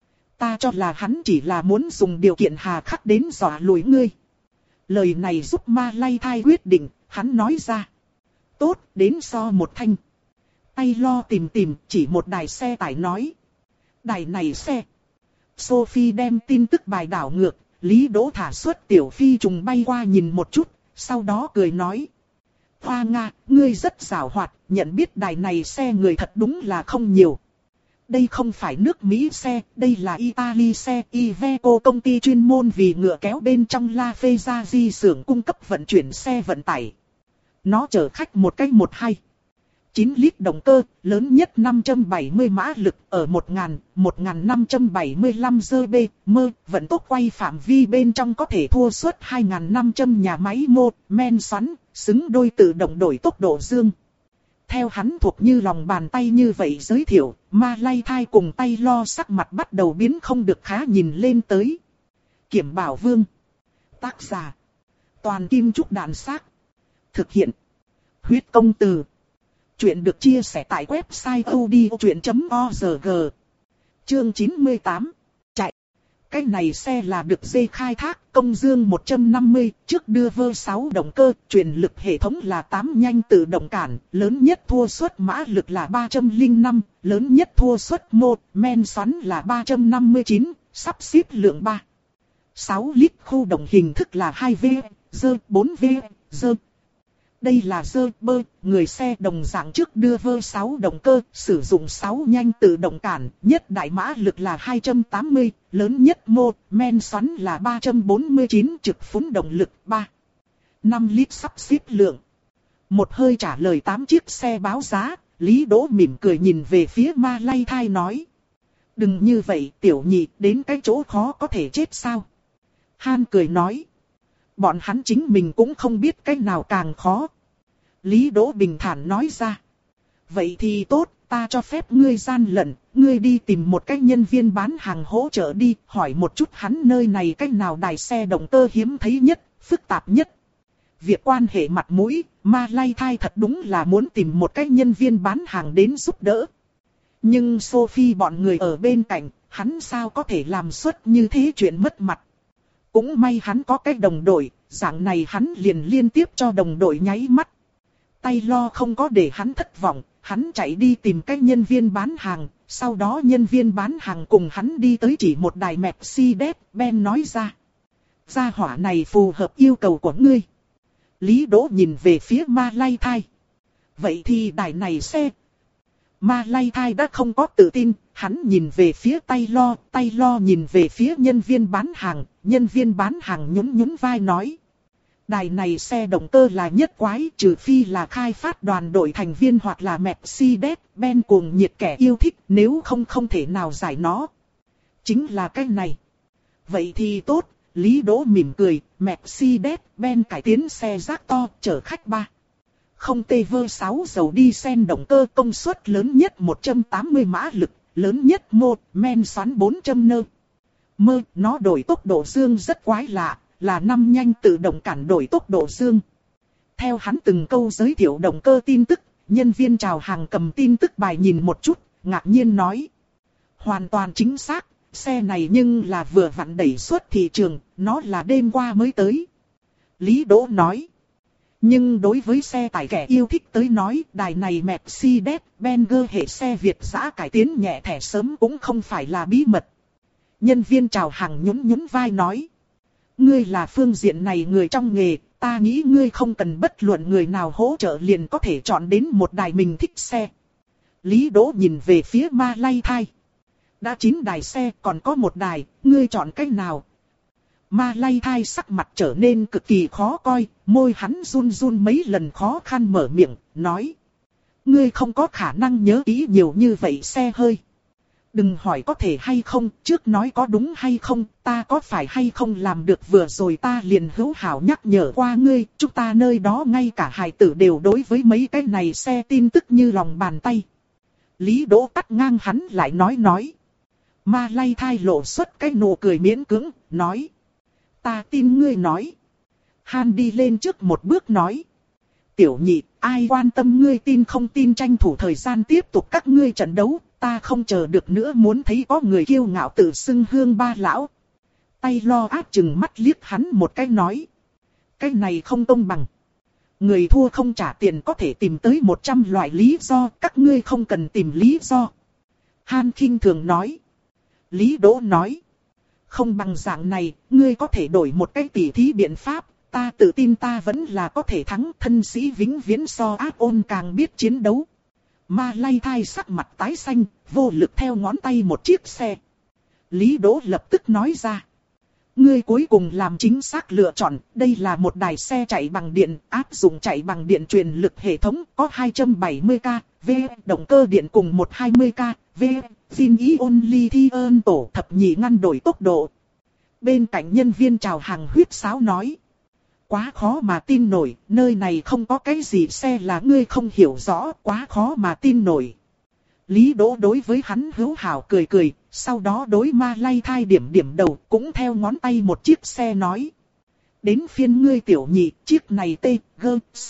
[SPEAKER 1] Ta cho là hắn chỉ là muốn dùng điều kiện hà khắc đến dọa lùi ngươi. Lời này giúp Ma Lay Thai quyết định, hắn nói ra. Tốt, đến so một thanh. Tay lo tìm tìm, chỉ một đài xe tải nói. Đài này xe. Sophie đem tin tức bài đảo ngược, Lý Đỗ thả xuất tiểu phi trùng bay qua nhìn một chút, sau đó cười nói. Hoa Nga, ngươi rất giàu hoạt, nhận biết đài này xe người thật đúng là không nhiều. Đây không phải nước Mỹ xe, đây là Italy xe, Iveco công ty chuyên môn vì ngựa kéo bên trong La Fezzari xưởng cung cấp vận chuyển xe vận tải. Nó chở khách một cách một hay. chín lít động cơ, lớn nhất năm trăm bảy mươi mã lực ở một nghìn, một nghìn năm trăm bảy mươi lăm dê bê, mơ, vận tốc quay phạm vi bên trong có thể thua suất hai nghìn năm trăm nhà máy mô, men xoắn, xứng đôi tự động đổi tốc độ dương. Theo hắn thuộc như lòng bàn tay như vậy giới thiệu, Ma Lay Thai cùng tay lo sắc mặt bắt đầu biến không được khá nhìn lên tới. Kiểm Bảo Vương. Tác giả. Toàn Kim Trúc Đạn Xác. Thực hiện. Huyết Công Từ. Chuyện được chia sẻ tại website odchuyện chấm org. Chương chín mươi tám. Chạy. Cái này xe là được dây khai thác, công dương một trăm năm mươi, trước đưa vơ sáu động cơ, truyền lực hệ thống là tám nhanh tự động cản, lớn nhất thua suất mã lực là ba trăm lẻ năm, lớn nhất thua suất một, men xoắn là ba trăm năm mươi chín, sắp xếp lượng ba. sáu lít khu động hình thức là hai vê, dơ, bốn vê, dơ. Đây là dơ bơ, người xe đồng dạng trước đưa vơ sáu động cơ, sử dụng sáu nhanh tự động cản, nhất đại mã lực là hai trăm tám mươi, lớn nhất mô, men xoắn là ba trăm bốn mươi chín, trực phún động lực ba. năm lít sắp xếp lượng. Một hơi trả lời tám chiếc xe báo giá, Lý Đỗ mỉm cười nhìn về phía Ma Lay Thai nói. Đừng như vậy tiểu nhị, đến cái chỗ khó có thể chết sao? Han cười nói. Bọn hắn chính mình cũng không biết cách nào càng khó. Lý Đỗ bình thản nói ra. Vậy thì tốt, ta cho phép ngươi gian lận, ngươi đi tìm một cái nhân viên bán hàng hỗ trợ đi, hỏi một chút hắn nơi này cách nào đài xe động cơ hiếm thấy nhất, phức tạp nhất. Việc quan hệ mặt mũi, Ma Lay Thai thật đúng là muốn tìm một cái nhân viên bán hàng đến giúp đỡ. Nhưng Sophie bọn người ở bên cạnh, hắn sao có thể làm suất như thế chuyện mất mặt. Cũng may hắn có cái đồng đội, dạng này hắn liền liên tiếp cho đồng đội nháy mắt. Taylor không có để hắn thất vọng, hắn chạy đi tìm cái nhân viên bán hàng, sau đó nhân viên bán hàng cùng hắn đi tới chỉ một đài Mercedes-Benz nói ra. Gia hỏa này phù hợp yêu cầu của ngươi. Lý Đỗ nhìn về phía Ma Lai Thai. Vậy thì đài này xe. Ma Lai Thai đã không có tự tin, hắn nhìn về phía Taylor, Taylor nhìn về phía nhân viên bán hàng, nhân viên bán hàng nhún nhún vai nói. Đài này xe động cơ là nhất quái, trừ phi là khai phát đoàn đội thành viên hoặc là Mercedes-Benz cuồng nhiệt kẻ yêu thích, nếu không không thể nào giải nó. Chính là cái này. Vậy thì tốt, Lý Đỗ mỉm cười, Mercedes-Benz cải tiến xe rác to, chở khách ba. Không tê vơ sáu dầu diesel động cơ công suất lớn nhất một trăm tám mươi mã lực, lớn nhất một men xoắn bốn trăm nơ. Mơ, nó đổi tốc độ dương rất quái lạ, là năm nhanh tự động cản đổi tốc độ dương. Theo hắn từng câu giới thiệu động cơ tin tức, nhân viên chào hàng cầm tin tức bài nhìn một chút, ngạc nhiên nói. Hoàn toàn chính xác, xe này nhưng là vừa vặn đẩy xuất thị trường, nó là đêm qua mới tới. Lý Đỗ nói. Nhưng đối với xe tải kẻ yêu thích tới nói, đài này Mercedes-Benz hệ xe Việt giã cải tiến nhẹ thẻ sớm cũng không phải là bí mật. Nhân viên chào hàng nhún nhún vai nói. Ngươi là phương diện này người trong nghề, ta nghĩ ngươi không cần bất luận người nào hỗ trợ liền có thể chọn đến một đài mình thích xe. Lý Đỗ nhìn về phía Ma Lai Thai. Đã chín đài xe còn có một đài, ngươi chọn cách nào? Ma Lai Thai sắc mặt trở nên cực kỳ khó coi, môi hắn run run mấy lần khó khăn mở miệng, nói. Ngươi không có khả năng nhớ kỹ nhiều như vậy xe hơi. Đừng hỏi có thể hay không, trước nói có đúng hay không, ta có phải hay không làm được vừa rồi ta liền hữu hảo nhắc nhở qua ngươi, chúng ta nơi đó ngay cả hài tử đều đối với mấy cái này xe tin tức như lòng bàn tay. Lý Đỗ cắt ngang hắn lại nói nói. Ma Lai Thai lộ xuất cái nụ cười miễn cưỡng, nói. Ta tin ngươi nói. Han đi lên trước một bước nói. Tiểu nhị, ai quan tâm ngươi tin không tin tranh thủ thời gian tiếp tục các ngươi trận đấu, ta không chờ được nữa muốn thấy có người kiêu ngạo tự xưng hương ba lão. Taylor áp chừng mắt liếc hắn một cái nói. Cái này không công bằng. Người thua không trả tiền có thể tìm tới một trăm loại lý do, các ngươi không cần tìm lý do. Han khinh thường nói. Lý Đỗ nói. Không bằng dạng này, ngươi có thể đổi một cái tỉ thí biện pháp, ta tự tin ta vẫn là có thể thắng, thân sĩ vĩnh viễn so ác ôn càng biết chiến đấu. Ma Lai Thai sắc mặt tái xanh, vô lực theo ngón tay một chiếc xe. Lý Đỗ lập tức nói ra. Ngươi cuối cùng làm chính xác lựa chọn, đây là một đài xe chạy bằng điện, áp dụng chạy bằng điện truyền lực hệ thống, có hai trăm bảy mươi ki lô vát, động cơ điện cùng một trăm hai mươi ki lô vát, Zin Ion Lithium tổ thập nhị ngăn đổi tốc độ. Bên cạnh nhân viên chào hàng huyết sáo nói. Quá khó mà tin nổi, nơi này không có cái gì xe là ngươi không hiểu rõ, quá khó mà tin nổi. Lý Đỗ đối với hắn hữu hảo cười cười, sau đó đối Ma Lai Thai điểm điểm đầu, cũng theo ngón tay một chiếc xe nói. Đến phiên ngươi tiểu nhị, chiếc này tê, gơ, s.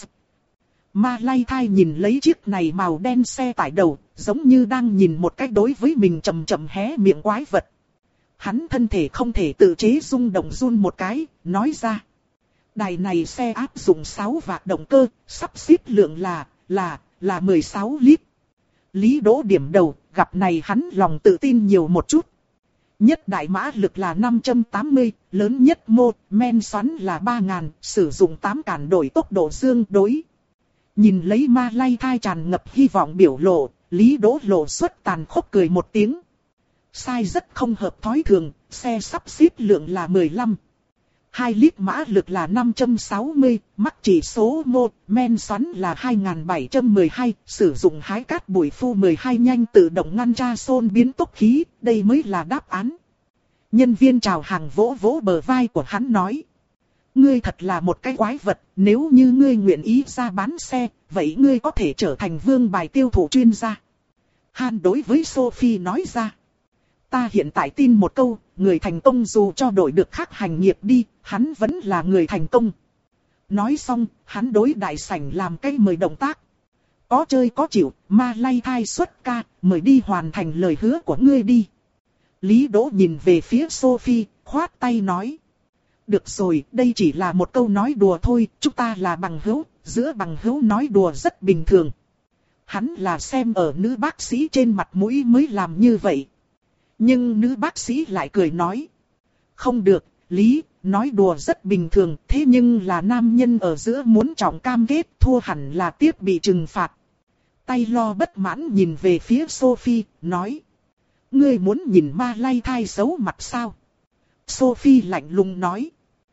[SPEAKER 1] Ma Lai Thai nhìn lấy chiếc này màu đen xe tải đầu, giống như đang nhìn một cách đối với mình chậm chậm hé miệng quái vật. Hắn thân thể không thể tự chế rung động run một cái, nói ra. Đài này xe áp dụng sáu vạc động cơ, sắp xếp lượng là, là, là mười sáu lít. Lý Đỗ điểm đầu, gặp này hắn lòng tự tin nhiều một chút. Nhất đại mã lực là năm trăm tám mươi, lớn nhất một, men xoắn là ba nghìn, sử dụng tám cản đổi tốc độ dương đối. Nhìn lấy Ma Lai Thai tràn ngập hy vọng biểu lộ, Lý Đỗ lộ xuất tàn khốc cười một tiếng. Sai rất không hợp thói thường, xe sắp xếp lượng là mười lăm. hai lít mã lực là năm trăm sáu mươi, mắc chỉ số một, men xoắn là hai nghìn bảy trăm mười hai, sử dụng hái cát bụi phu mười hai nhanh tự động ngăn ra xôn biến tốc khí, đây mới là đáp án. Nhân viên chào hàng vỗ vỗ bờ vai của hắn nói. Ngươi thật là một cái quái vật, nếu như ngươi nguyện ý ra bán xe, vậy ngươi có thể trở thành vương bài tiêu thụ chuyên gia. Han đối với Sophie nói ra. Ta hiện tại tin một câu, người thành công dù cho đổi được khác hành nghiệp đi, hắn vẫn là người thành công. Nói xong, hắn đối đại sảnh làm cái mời động tác. Có chơi có chịu, Ma Lai Thai xuất ca, mời đi hoàn thành lời hứa của ngươi đi. Lý Đỗ nhìn về phía Sophie, khoát tay nói. Được rồi, đây chỉ là một câu nói đùa thôi, chúng ta là bằng hữu, giữa bằng hữu nói đùa rất bình thường. Hắn là xem ở nữ bác sĩ trên mặt mũi mới làm như vậy. Nhưng nữ bác sĩ lại cười nói. Không được, Lý, nói đùa rất bình thường, thế nhưng là nam nhân ở giữa muốn trọng cam kết, thua hẳn là tiếp bị trừng phạt. Taylor bất mãn nhìn về phía Sophie, nói. Ngươi muốn nhìn ma lay thai xấu mặt sao? Sophie lạnh lùng nói.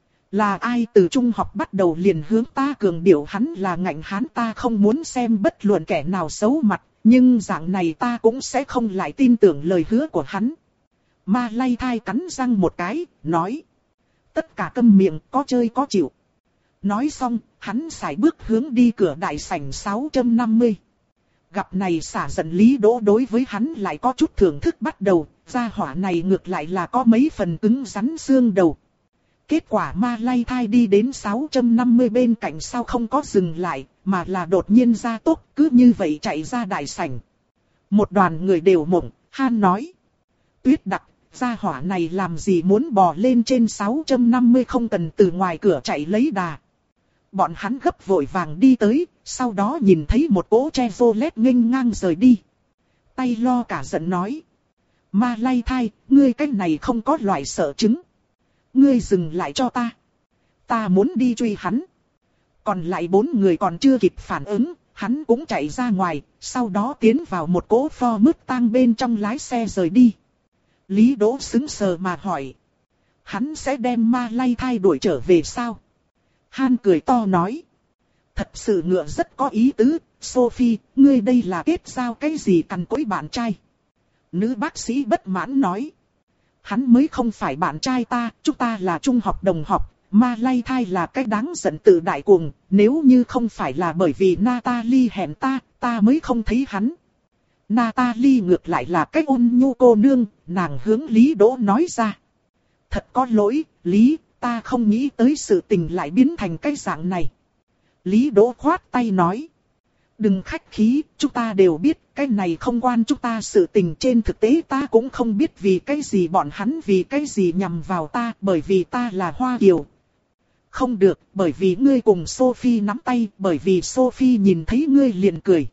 [SPEAKER 1] Là ai từ trung học bắt đầu liền hướng ta cường điệu hắn là ngạnh hán, ta không muốn xem bất luận kẻ nào xấu mặt, nhưng dạng này ta cũng sẽ không lại tin tưởng lời hứa của hắn. Ma lay thai cắn răng một cái, nói. Tất cả câm miệng, có chơi có chịu. Nói xong, hắn sải bước hướng đi cửa đại sảnh sáu trăm năm mươi. Gặp này xả giận Lý Đỗ đối với hắn lại có chút thưởng thức bắt đầu, gia hỏa này ngược lại là có mấy phần cứng rắn xương đầu. Kết quả ma lay thai đi đến sáu trăm năm mươi bên cạnh sau không có dừng lại, mà là đột nhiên ra tốc, cứ như vậy chạy ra đại sảnh. Một đoàn người đều mộng, Han nói. Tuyết Đặc, gia hỏa này làm gì muốn bò lên trên sáu trăm năm mươi không cần từ ngoài cửa chạy lấy đà. Bọn hắn gấp vội vàng đi tới, sau đó nhìn thấy một cỗ Chevrolet nghênh ngang rời đi. Tay lo cả giận nói. Ma lay thai, ngươi cái này không có loại sợ chứng. Ngươi dừng lại cho ta. Ta muốn đi truy hắn. Còn lại bốn người còn chưa kịp phản ứng, hắn cũng chạy ra ngoài, sau đó tiến vào một cỗ Ford Mustang bên trong lái xe rời đi. Lý Đỗ sững sờ mà hỏi. Hắn sẽ đem ma lay thai đuổi trở về sao? Han cười to nói. Thật sự ngựa rất có ý tứ, Sophie, ngươi đây là kết giao cái gì cằn cỗi bạn trai? Nữ bác sĩ bất mãn nói. Hắn mới không phải bạn trai ta, chúng ta là trung học đồng học, ma lay thai là cái đáng giận tự đại cuồng, nếu như không phải là bởi vì Natalie hẹn ta, ta mới không thấy hắn. Natalie ngược lại là cái ôn nhu cô nương, nàng hướng Lý Đỗ nói ra. Thật có lỗi, Lý, ta không nghĩ tới sự tình lại biến thành cái dạng này. Lý Đỗ khoát tay nói. Đừng khách khí, chúng ta đều biết, cái này không quan chúng ta sự tình, trên thực tế ta cũng không biết vì cái gì bọn hắn vì cái gì nhằm vào ta, bởi vì ta là Hoa Kiều. Không được, bởi vì ngươi cùng Sophie nắm tay, bởi vì Sophie nhìn thấy ngươi liền cười.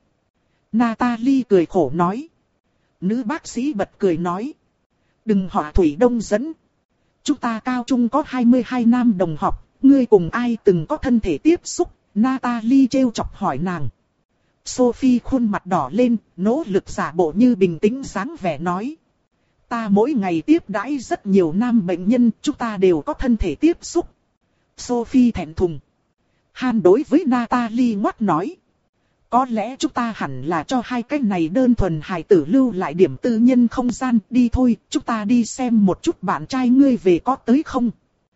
[SPEAKER 1] Natalie cười khổ nói. Nữ bác sĩ bật cười nói. Đừng họa thủy đông dẫn. Chúng ta cao trung có hai mươi hai nam đồng học, ngươi cùng ai từng có thân thể tiếp xúc, Natalie trêu chọc hỏi nàng. Sophie khuôn mặt đỏ lên, nỗ lực giả bộ như bình tĩnh dáng vẻ nói. Ta mỗi ngày tiếp đãi rất nhiều nam bệnh nhân, chúng ta đều có thân thể tiếp xúc. Sophie thẹn thùng. Han đối với Natalie ngoắt nói. Có lẽ chúng ta hẳn là cho hai cái này đơn thuần hài tử lưu lại điểm tư nhân không gian, đi thôi, chúng ta đi xem một chút bạn trai ngươi về có tới không.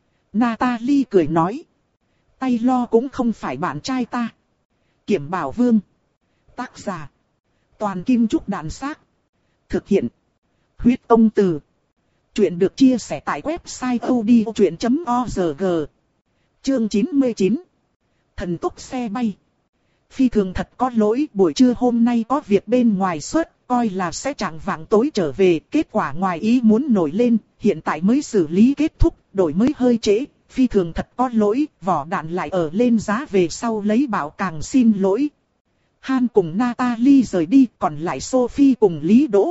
[SPEAKER 1] Natalie cười nói. Taylor cũng không phải bạn trai ta. Kiểm Bảo Vương. Tác giả. Toàn Kim Trúc Đàn Xác. Thực hiện. Huyết Công Từ. Chuyện được chia sẻ tại website odchuyện chấm org. Chương chín mươi chín. Thần tốc xe bay. Phi thường thật có lỗi, buổi trưa hôm nay có việc bên ngoài xuất, coi là sẽ chạng vạng tối trở về, kết quả ngoài ý muốn nổi lên, hiện tại mới xử lý kết thúc, đổi mới hơi trễ, phi thường thật có lỗi, vỏ đạn lại ở lên giá về sau lấy bảo càng xin lỗi. Han cùng Natalie rời đi, còn lại Sophie cùng Lý Đỗ.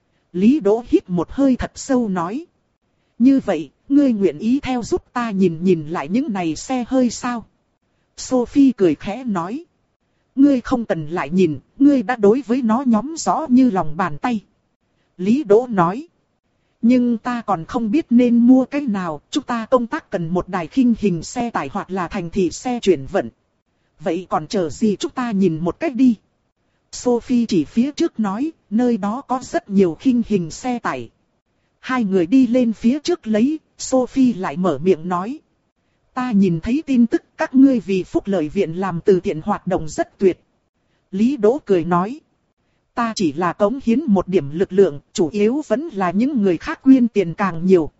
[SPEAKER 1] Lý Đỗ hít một hơi thật sâu nói. Như vậy, ngươi nguyện ý theo giúp ta nhìn nhìn lại những này xe hơi sao? Sophie cười khẽ nói. Ngươi không cần lại nhìn, ngươi đã đối với nó nhóm rõ như lòng bàn tay. Lý Đỗ nói. Nhưng ta còn không biết nên mua cái nào, chúng ta công tác cần một đài khinh hình xe tải hoặc là thành thị xe chuyển vận. Vậy còn chờ gì, chúng ta nhìn một cách đi. Sophie chỉ phía trước nói, nơi đó có rất nhiều khinh hình xe tải. Hai người đi lên phía trước lấy, Sophie lại mở miệng nói. Ta nhìn thấy tin tức các ngươi vì phúc lợi viện làm từ thiện hoạt động rất tuyệt. Lý Đỗ cười nói. Ta chỉ là cống hiến một điểm lực lượng, chủ yếu vẫn là những người khác quyên tiền càng nhiều.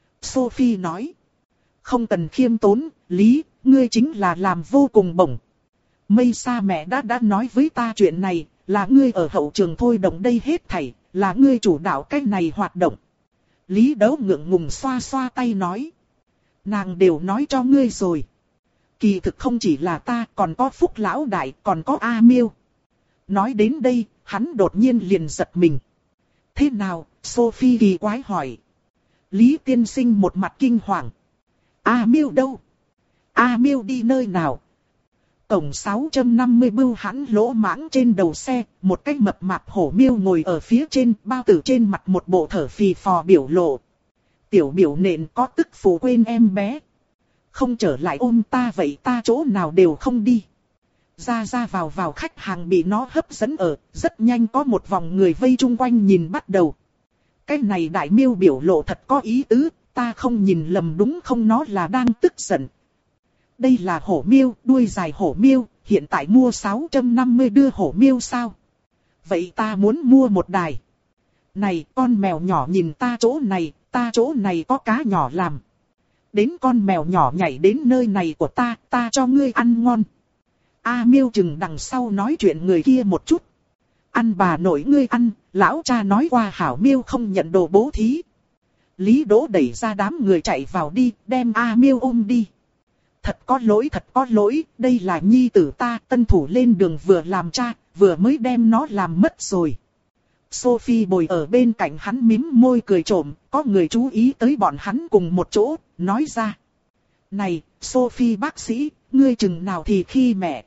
[SPEAKER 1] Sophie nói. Không cần khiêm tốn, Lý, ngươi chính là làm vô cùng bổng. Mây Sa mẹ đã đã nói với ta chuyện này, là ngươi ở hậu trường thôi động đây hết thảy, là ngươi chủ đạo cái này hoạt động. Lý Đỗ ngượng ngùng xoa xoa tay nói. Nàng đều nói cho ngươi rồi. Kỳ thực không chỉ là ta, còn có Phúc lão đại, còn có A Miêu. Nói đến đây, hắn đột nhiên liền giật mình. Thế nào? Sophie kỳ quái hỏi. Lý tiên sinh một mặt kinh hoàng. A Miêu đâu? A Miêu đi nơi nào? Tổng sáu trăm năm mươi bưu hãn lỗ mãng trên đầu xe, một cái mập mạp hổ miêu ngồi ở phía trên, bao tử trên mặt một bộ thở phì phò biểu lộ. Tiểu biểu nện có tức phụ quên em bé. Không trở lại ôm ta vậy ta chỗ nào đều không đi. Ra ra vào vào khách hàng bị nó hấp dẫn ở, rất nhanh có một vòng người vây chung quanh nhìn bắt đầu. Cái này đại miêu biểu lộ thật có ý tứ, ta không nhìn lầm đúng không, nó là đang tức giận. Đây là hổ miêu, đuôi dài hổ miêu, hiện tại mua sáu trăm năm mươi đưa hổ miêu sao? Vậy ta muốn mua một đài. Này con mèo nhỏ nhìn ta chỗ này, ta chỗ này có cá nhỏ làm. Đến con mèo nhỏ nhảy đến nơi này của ta, ta cho ngươi ăn ngon. A Miêu chừng đằng sau nói chuyện người kia một chút. Ăn bà nội ngươi ăn, lão cha nói qua hảo Miêu không nhận đồ bố thí. Lý Đỗ đẩy ra đám người chạy vào đi, đem A Miêu ôm đi. Thật có lỗi, thật có lỗi, đây là nhi tử ta, tân thủ lên đường vừa làm cha, vừa mới đem nó làm mất rồi. Sophie bồi ở bên cạnh hắn mím môi cười trộm, có người chú ý tới bọn hắn cùng một chỗ, nói ra. Này, Sophie bác sĩ, ngươi chừng nào thì khi mẹ.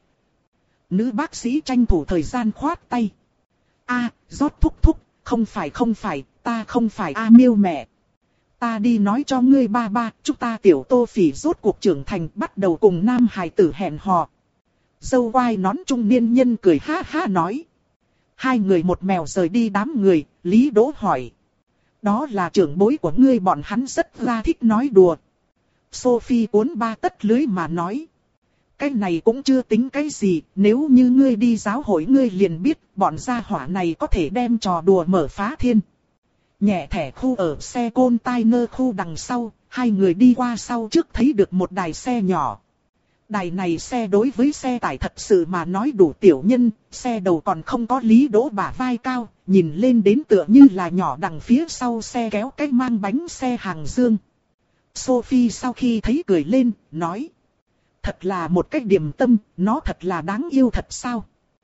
[SPEAKER 1] Nữ bác sĩ tranh thủ thời gian khoát tay. A, rót thúc thúc, không phải không phải, ta không phải A Miêu mẹ. Ta đi nói cho ngươi ba ba, chúng ta tiểu Tô Phỉ rốt cuộc trưởng thành bắt đầu cùng nam hài tử hẹn hò. Dâu quai nón trung niên nhân cười ha ha nói. Hai người một mèo rời đi đám người, Lý Đỗ hỏi. Đó là trưởng bối của ngươi, bọn hắn rất ra thích nói đùa. Sophie cuốn ba tất lưới mà nói. Cái này cũng chưa tính cái gì, nếu như ngươi đi giáo hội ngươi liền biết, bọn gia hỏa này có thể đem trò đùa mở phá thiên. Nhẹ thẻ khu ở xe container khu đằng sau, hai người đi qua sau trước thấy được một đài xe nhỏ. Đài này xe đối với xe tải thật sự mà nói đủ tiểu nhân, xe đầu còn không có Lý Đỗ bả vai cao, nhìn lên đến tựa như là nhỏ đằng phía sau xe kéo cái mang bánh xe hàng dương. Sophie sau khi thấy cười lên, nói. Thật là một cái điểm tâm, nó thật là đáng yêu thật sao?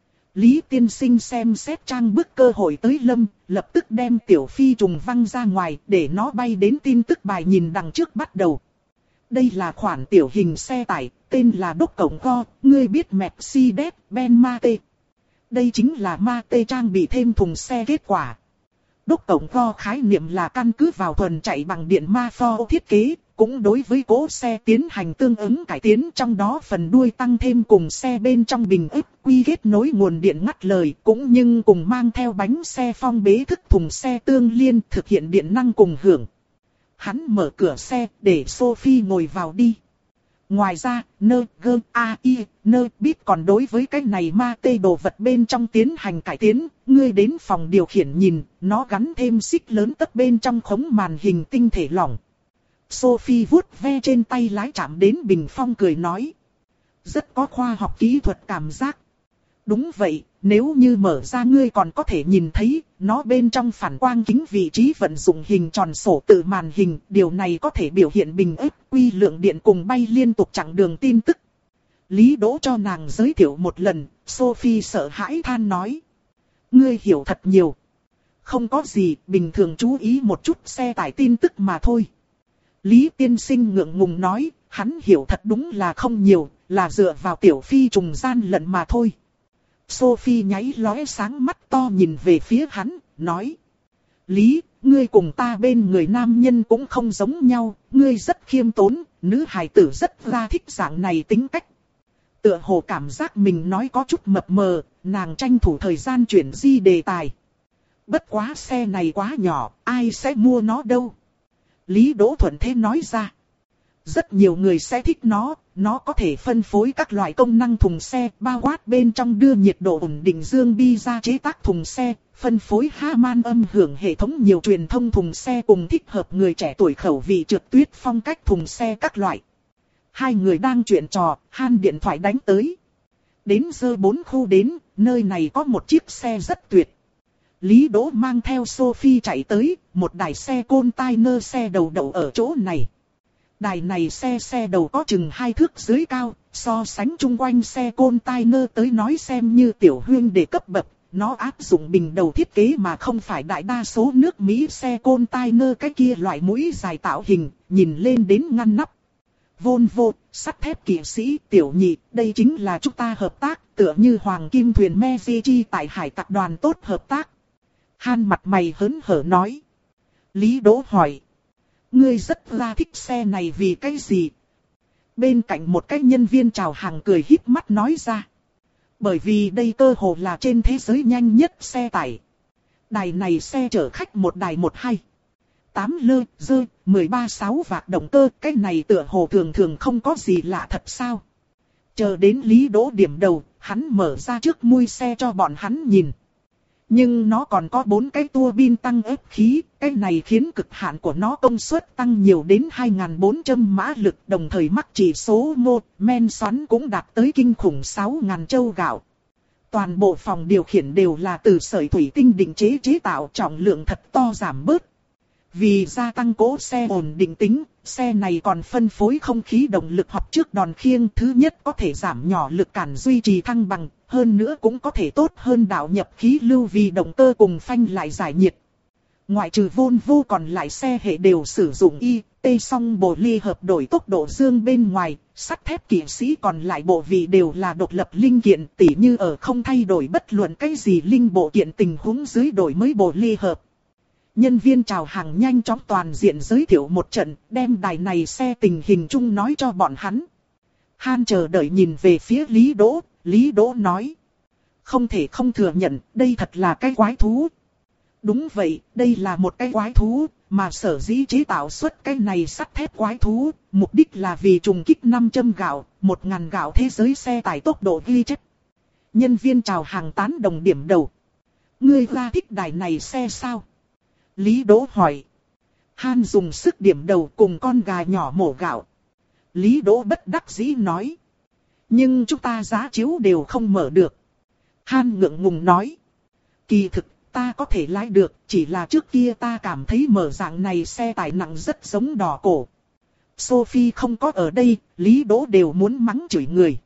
[SPEAKER 1] Lý tiên sinh xem xét trang bức cơ hội tới lâm, lập tức đem tiểu phi trùng văng ra ngoài để nó bay đến tin tức bài nhìn đằng trước bắt đầu. Đây là khoản tiểu hình xe tải, tên là Đốc Cổng Go, ngươi biết Mercedes-Benz Mate. Đây chính là Mate trang bị thêm thùng xe kết quả. Đốc Cổng Go khái niệm là căn cứ vào thuần chạy bằng điện ma pho thiết kế, cũng đối với cỗ xe tiến hành tương ứng cải tiến, trong đó phần đuôi tăng thêm cùng xe bên trong bình ức quy kết nối nguồn điện ngắt lời, cũng nhưng cùng mang theo bánh xe phong bế thức thùng xe tương liên thực hiện điện năng cùng hưởng. Hắn mở cửa xe để Sophie ngồi vào đi. Ngoài ra, nơ gơ a i nơ biết còn đối với cái này ma tê đồ vật bên trong tiến hành cải tiến, ngươi đến phòng điều khiển nhìn, nó gắn thêm xích lớn tấc bên trong khống màn hình tinh thể lỏng. Sophie vuốt ve trên tay lái chạm đến bình phong cười nói. Rất có khoa học kỹ thuật cảm giác. Đúng vậy, nếu như mở ra ngươi còn có thể nhìn thấy, nó bên trong phản quang kính vị trí vận dụng hình tròn sổ tự màn hình, điều này có thể biểu hiện bình ức, quy lượng điện cùng bay liên tục chặng đường tin tức. Lý Đỗ cho nàng giới thiệu một lần, Sophie sợ hãi than nói. Ngươi hiểu thật nhiều. Không có gì, bình thường chú ý một chút xe tải tin tức mà thôi. Lý tiên sinh ngượng ngùng nói, hắn hiểu thật đúng là không nhiều, là dựa vào tiểu phi trùng gian lận mà thôi. Sophie nháy lóe sáng mắt to nhìn về phía hắn, nói. Lý, ngươi cùng ta bên người nam nhân cũng không giống nhau, ngươi rất khiêm tốn, nữ hài tử rất ra thích dạng này tính cách. Tựa hồ cảm giác mình nói có chút mập mờ, nàng tranh thủ thời gian chuyển di đề tài. Bất quá xe này quá nhỏ, ai sẽ mua nó đâu? Lý Đỗ thuận thế nói ra. Rất nhiều người sẽ thích nó, nó có thể phân phối các loại công năng thùng xe, bao quát bên trong đưa nhiệt độ ổn định dương bi ra chế tác thùng xe, phân phối Harman âm hưởng hệ thống nhiều truyền thông thùng xe cùng thích hợp người trẻ tuổi khẩu vị trượt tuyết phong cách thùng xe các loại. Hai người đang chuyện trò, han điện thoại đánh tới. Đến giờ bốn khu đến, nơi này có một chiếc xe rất tuyệt. Lý Đỗ mang theo Sophie chạy tới, một đài xe container xe đầu đậu ở chỗ này. Đài này xe xe đầu có chừng hai thước dưới cao, so sánh chung quanh xe container tới nói xem như tiểu huyên để cấp bậc. Nó áp dụng bình đầu thiết kế mà không phải đại đa số nước Mỹ xe container cái kia loại mũi dài tạo hình, nhìn lên đến ngăn nắp. Volvo, sắt thép kỵ sĩ, tiểu nhị, đây chính là chúng ta hợp tác, tựa như hoàng kim thuyền Medici tại hải tập đoàn tốt hợp tác. Han mặt mày hớn hở nói. Lý Đỗ hỏi. Ngươi rất là thích xe này vì cái gì? Bên cạnh một cái nhân viên chào hàng cười híp mắt nói ra. Bởi vì đây cơ hồ là trên thế giới nhanh nhất xe tải. Đài này xe chở khách một đài một hai. tám lơ, dơ, mười ba sáu vạc động cơ, cái này tựa hồ thường thường không có gì lạ thật sao. Chờ đến Lý Đỗ điểm đầu, hắn mở ra trước mui xe cho bọn hắn nhìn. Nhưng nó còn có bốn cái tua bin tăng ép khí, cái này khiến cực hạn của nó công suất tăng nhiều đến hai nghìn bốn trăm mã lực, đồng thời mắc chỉ số mô, men xoắn cũng đạt tới kinh khủng sáu nghìn châu gạo. Toàn bộ phòng điều khiển đều là từ sợi thủy tinh định chế chế tạo, trọng lượng thật to giảm bớt. Vì gia tăng cỗ xe ổn định tính, xe này còn phân phối không khí động lực hoặc trước đòn khiêng, thứ nhất có thể giảm nhỏ lực cản duy trì thăng bằng, hơn nữa cũng có thể tốt hơn đạo nhập khí lưu vì động cơ cùng phanh lại giải nhiệt. Ngoại trừ Volvo còn lại xe hệ đều sử dụng Y, T song bộ ly hợp đổi tốc độ dương bên ngoài, sắt thép kỵ sĩ còn lại bộ vị đều là độc lập linh kiện, tỉ như ở không thay đổi bất luận cái gì linh bộ kiện tình huống dưới đổi mới bộ ly hợp. Nhân viên chào hàng nhanh chóng toàn diện giới thiệu một trận, đem đài này xe tình hình chung nói cho bọn hắn. Han chờ đợi nhìn về phía Lý Đỗ, Lý Đỗ nói. Không thể không thừa nhận, đây thật là cái quái thú. Đúng vậy, đây là một cái quái thú, mà sở dĩ chế tạo xuất cái này sắt thép quái thú, mục đích là vì trùng kích năm trăm gạo, một nghìn gạo thế giới xe tải tốc độ ghi chất. Nhân viên chào hàng tán đồng điểm đầu. Ngươi ra thích đài này xe sao? Lý Đỗ hỏi. Han dùng sức điểm đầu cùng con gà nhỏ mổ gạo. Lý Đỗ bất đắc dĩ nói. Nhưng chúng ta giá chiếu đều không mở được. Han ngượng ngùng nói. Kỳ thực ta có thể lái được, chỉ là trước kia ta cảm thấy mở dạng này xe tải nặng rất giống đỏ cổ. Sophie không có ở đây, Lý Đỗ đều muốn mắng chửi người.